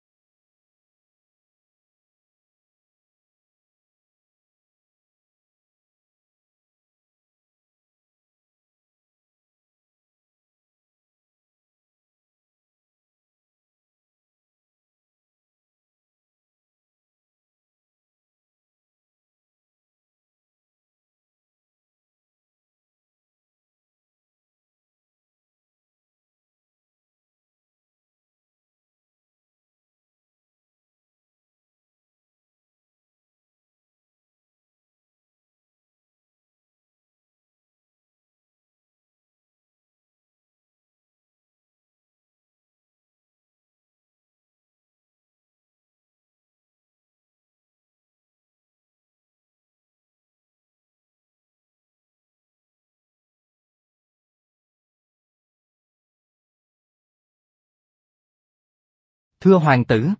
Thưa hoàng tử.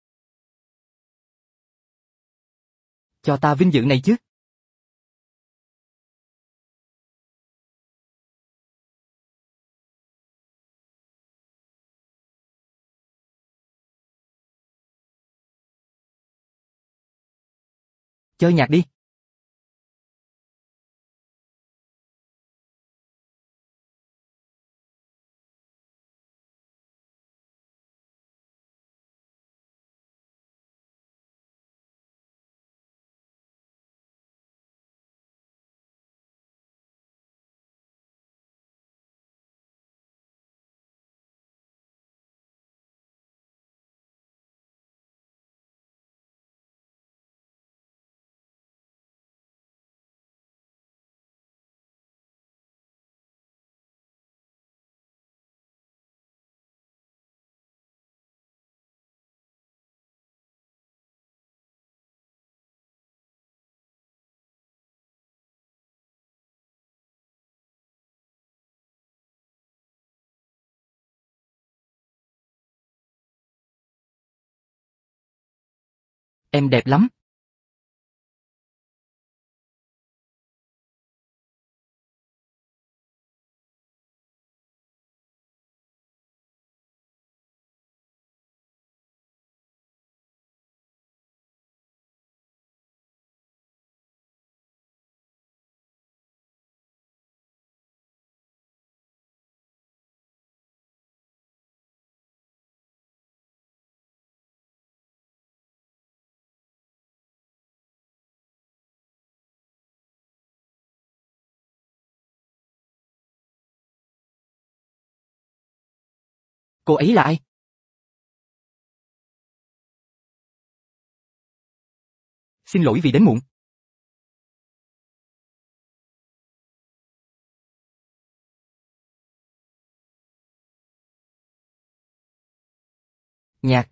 Cho ta vinh dự này chứ. Chơi nhạc đi. Em đẹp lắm. Cô ấy là ai? Xin lỗi vì đến muộn. Nhạc.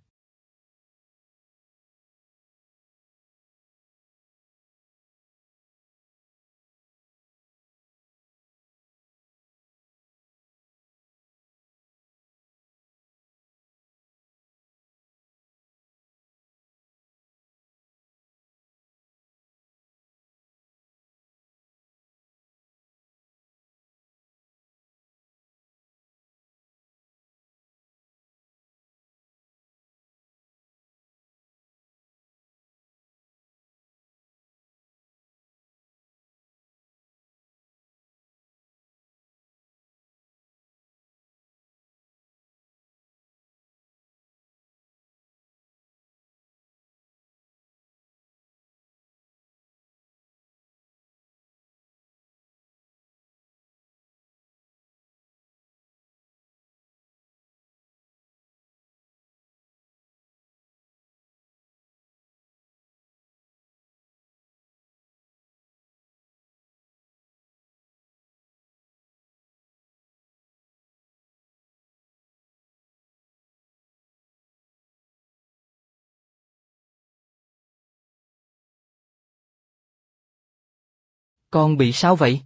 Con bị sao vậy?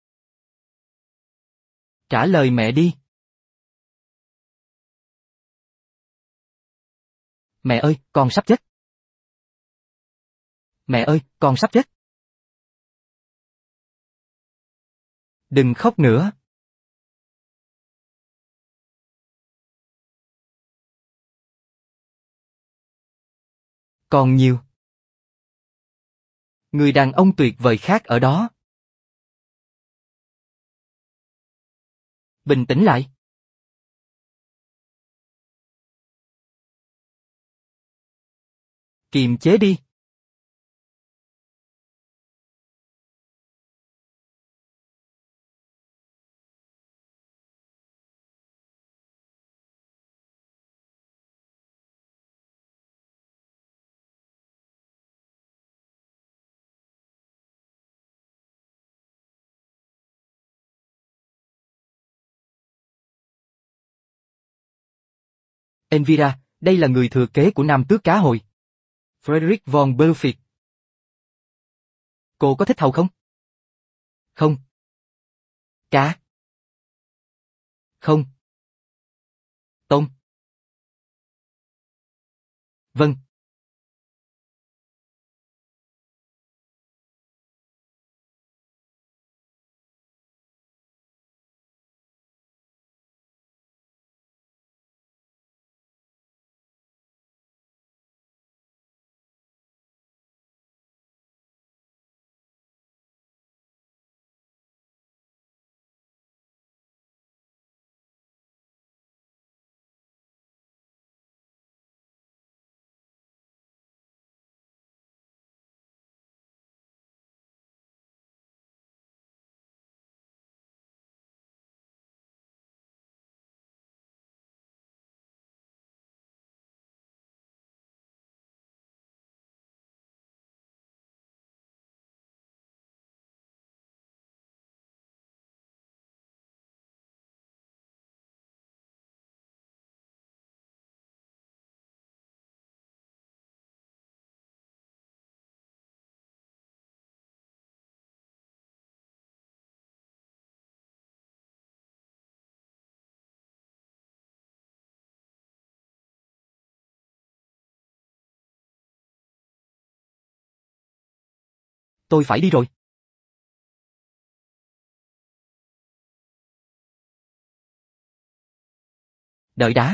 Trả lời mẹ đi. Mẹ ơi, con sắp chết. Mẹ ơi, con sắp chết. Đừng khóc nữa. Còn nhiều. Người đàn ông tuyệt vời khác ở đó. Bình tĩnh lại. Kiềm chế đi. Elvira, đây là người thừa kế của nam tước cá hồi. Frederick von Belfield. Cô có thích hầu không? Không. Cá. Không. Tôm. Vâng. Tôi phải đi rồi. Đợi đã.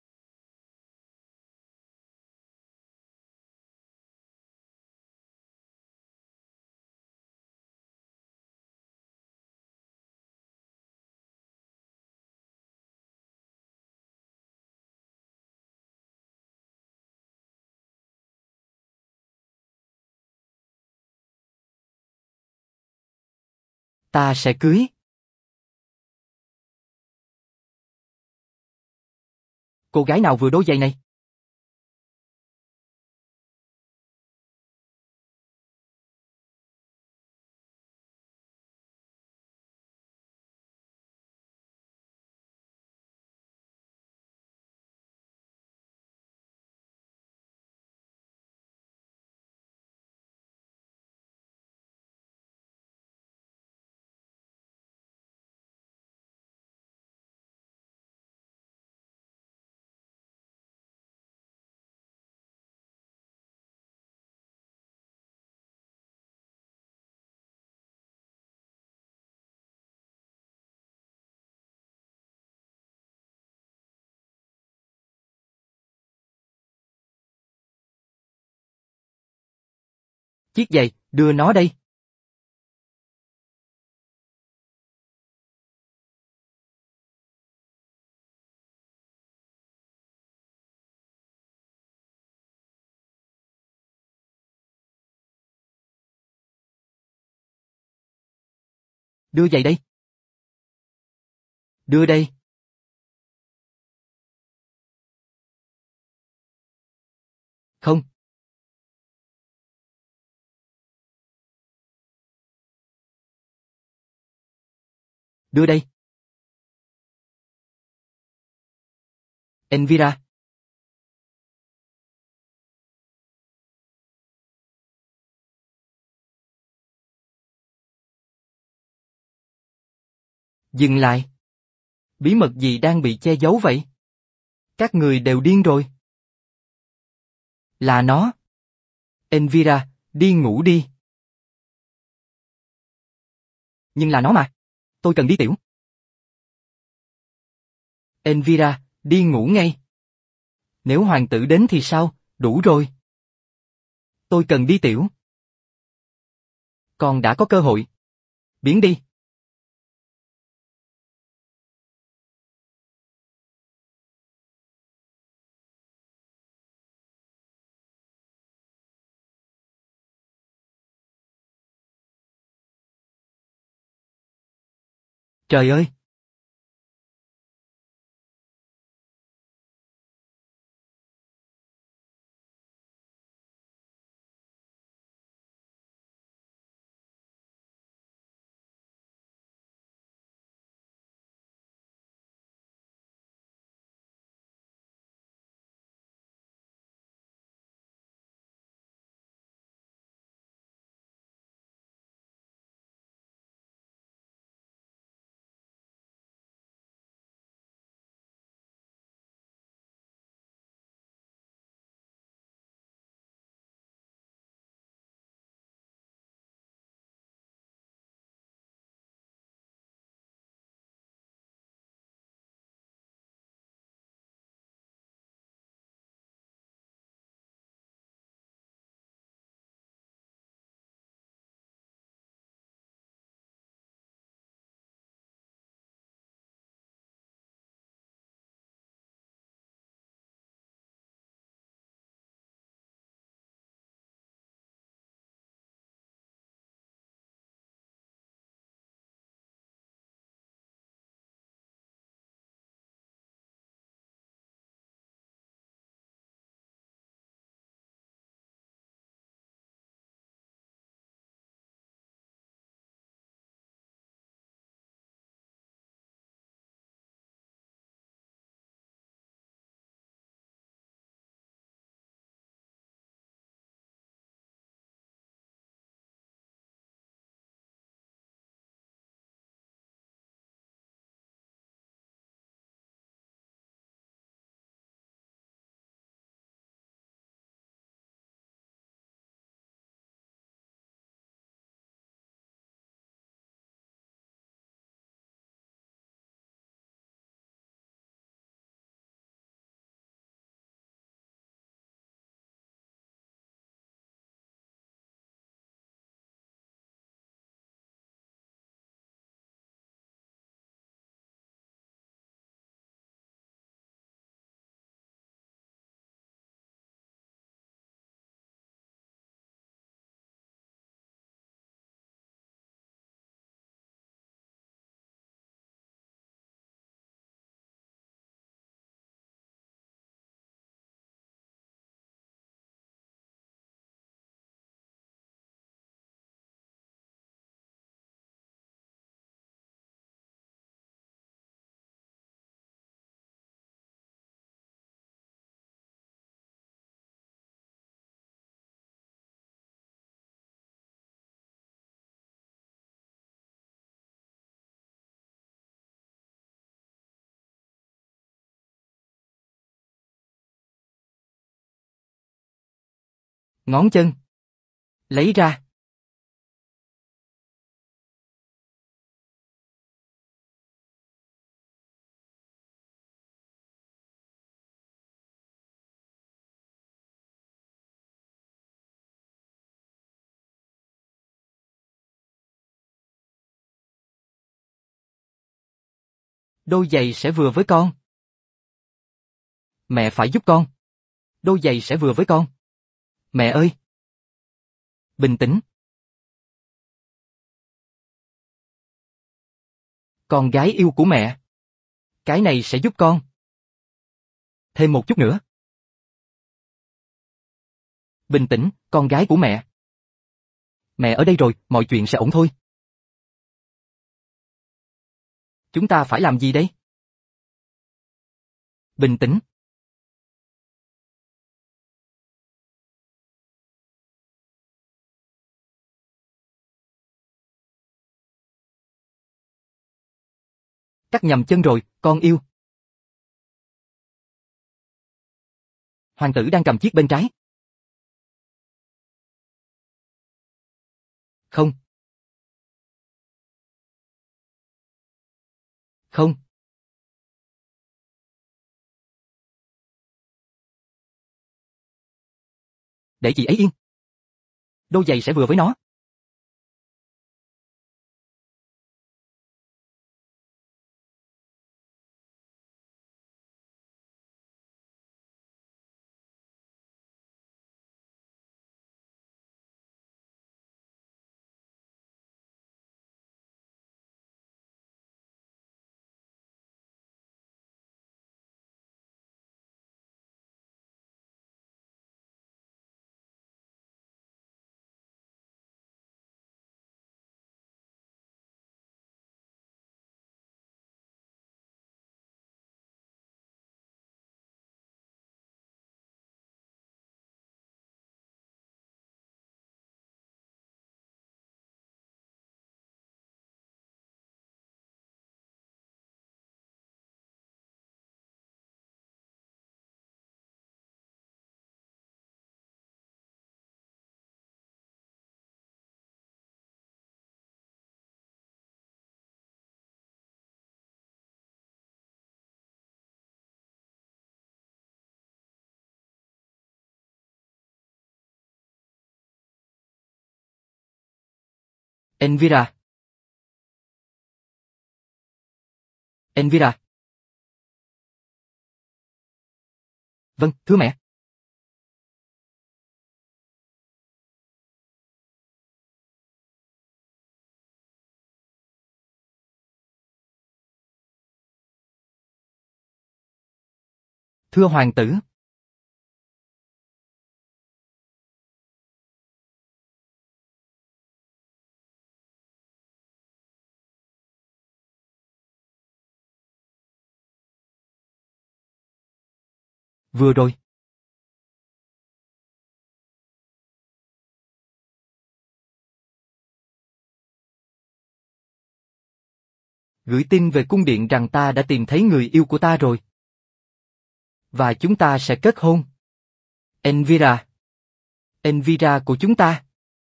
Ta sẽ cưới. Cô gái nào vừa đôi giày này? Chiếc giày, đưa nó đây. Đưa giày đây. Đưa đây. Không. Đưa đây. Elvira. Dừng lại. Bí mật gì đang bị che giấu vậy? Các người đều điên rồi. Là nó. Elvira, đi ngủ đi. Nhưng là nó mà. Tôi cần đi tiểu. Elvira, đi ngủ ngay. Nếu hoàng tử đến thì sao, đủ rồi. Tôi cần đi tiểu. Con đã có cơ hội. Biến đi. Trời ơi! Ngón chân. Lấy ra. Đôi giày sẽ vừa với con. Mẹ phải giúp con. Đôi giày sẽ vừa với con. Mẹ ơi! Bình tĩnh. Con gái yêu của mẹ. Cái này sẽ giúp con. Thêm một chút nữa. Bình tĩnh, con gái của mẹ. Mẹ ở đây rồi, mọi chuyện sẽ ổn thôi. Chúng ta phải làm gì đây? Bình tĩnh. Cắt nhầm chân rồi, con yêu. Hoàng tử đang cầm chiếc bên trái. Không. Không. Để chị ấy yên. Đôi giày sẽ vừa với nó. Elvira. Elvira. Vâng, thưa mẹ. Thưa hoàng tử. Vừa rồi. Gửi tin về cung điện rằng ta đã tìm thấy người yêu của ta rồi. Và chúng ta sẽ kết hôn. Elvira. Elvira của chúng ta.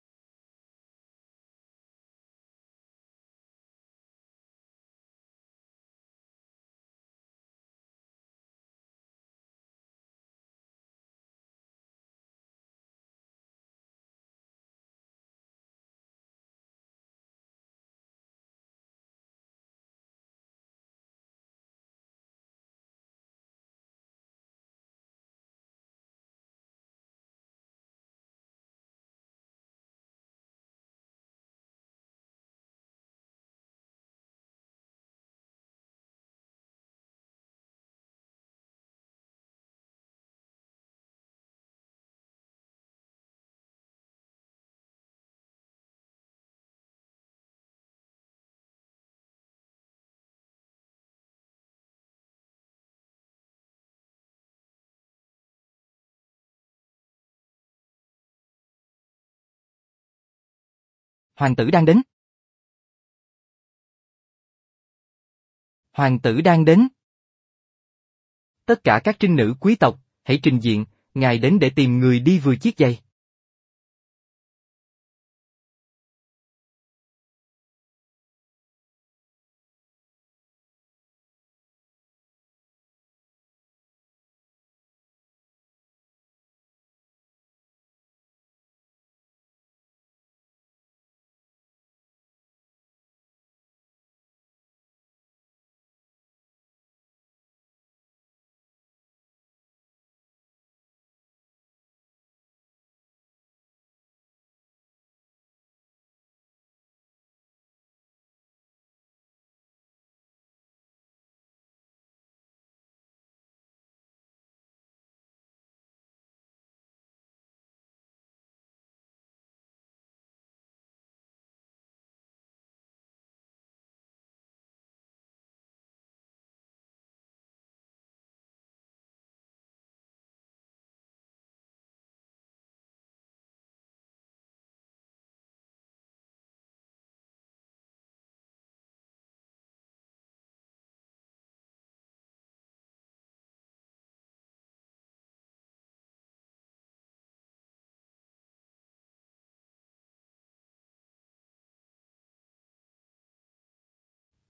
Hoàng tử đang đến. Hoàng tử đang đến. Tất cả các trinh nữ quý tộc, hãy trình diện, ngài đến để tìm người đi vừa chiếc giày.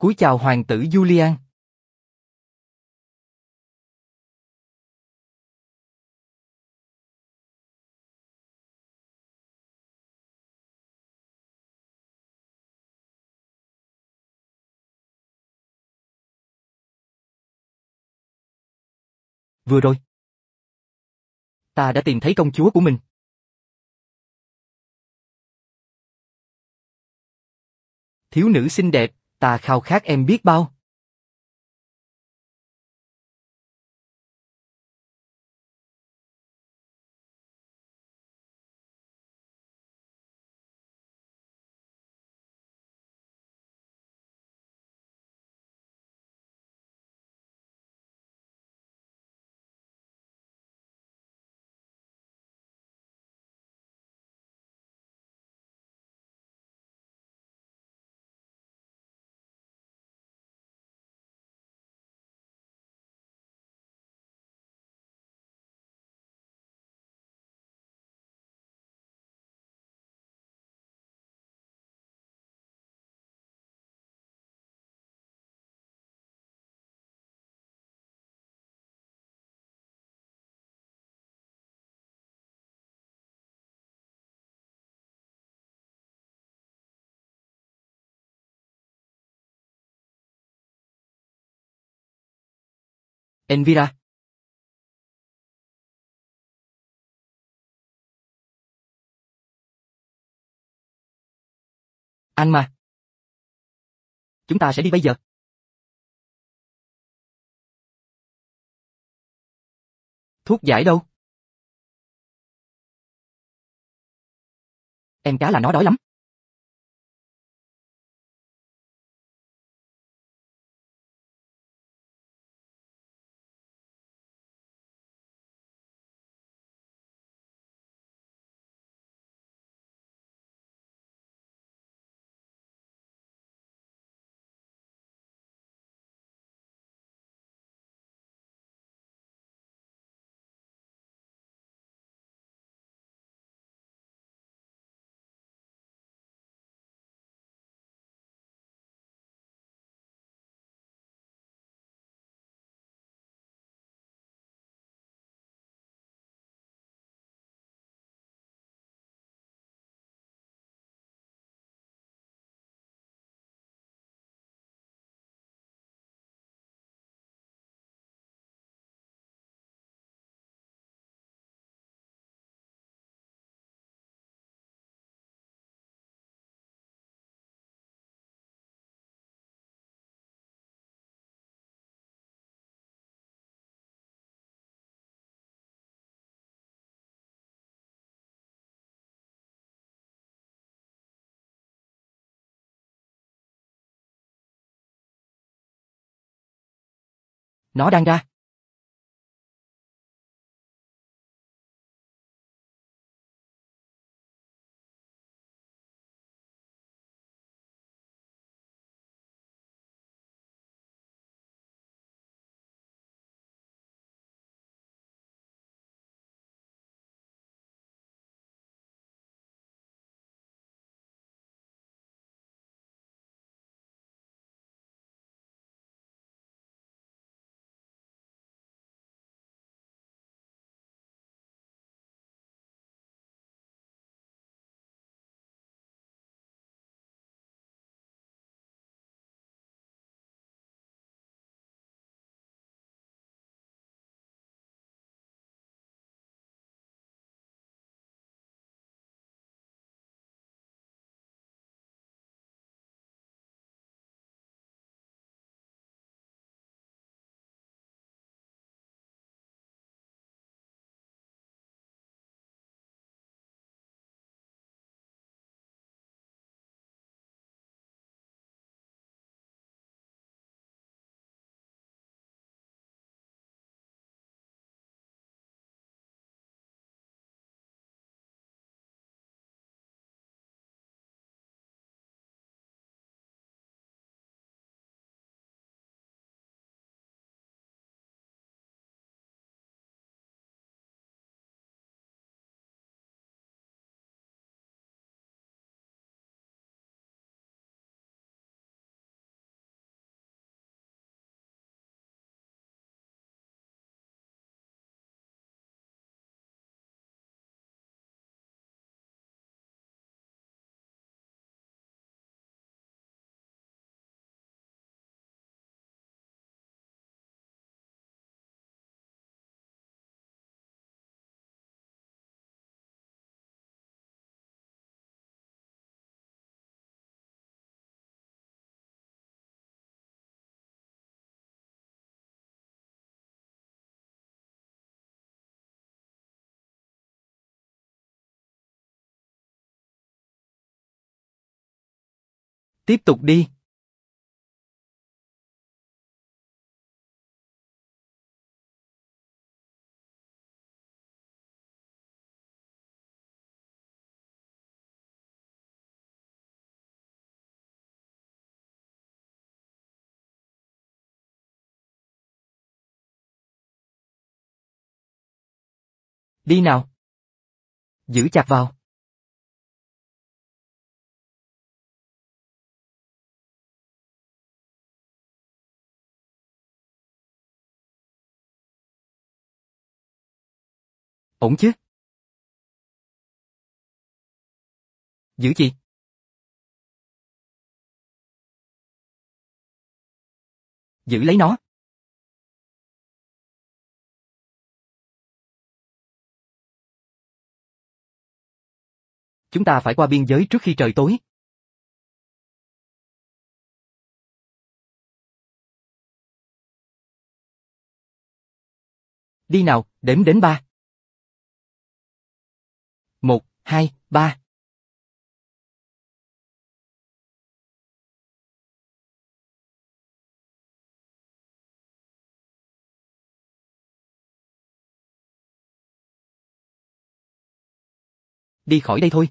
Cúi chào hoàng tử Julian. Vừa rồi, ta đã tìm thấy công chúa của mình. Thiếu nữ xinh đẹp, ta khao khát em biết bao. Elvira. Anh mà. Chúng ta sẽ đi bây giờ. Thuốc giải đâu? Em cá là nó đói lắm. Nó đang ra. Tiếp tục đi. Đi nào. Giữ chặt vào. Ổn chứ? Giữ gì? Giữ lấy nó. Chúng ta phải qua biên giới trước khi trời tối. Đi nào, đếm đến ba. Một, hai, ba. Đi khỏi đây thôi.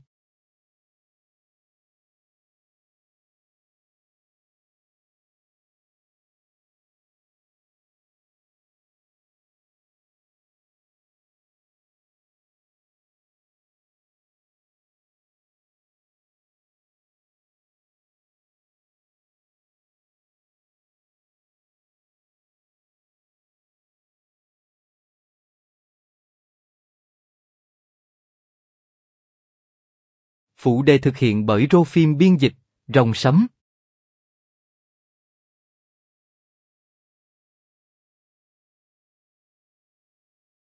Phụ đề thực hiện bởi Rô phim biên dịch, Rồng Sấm.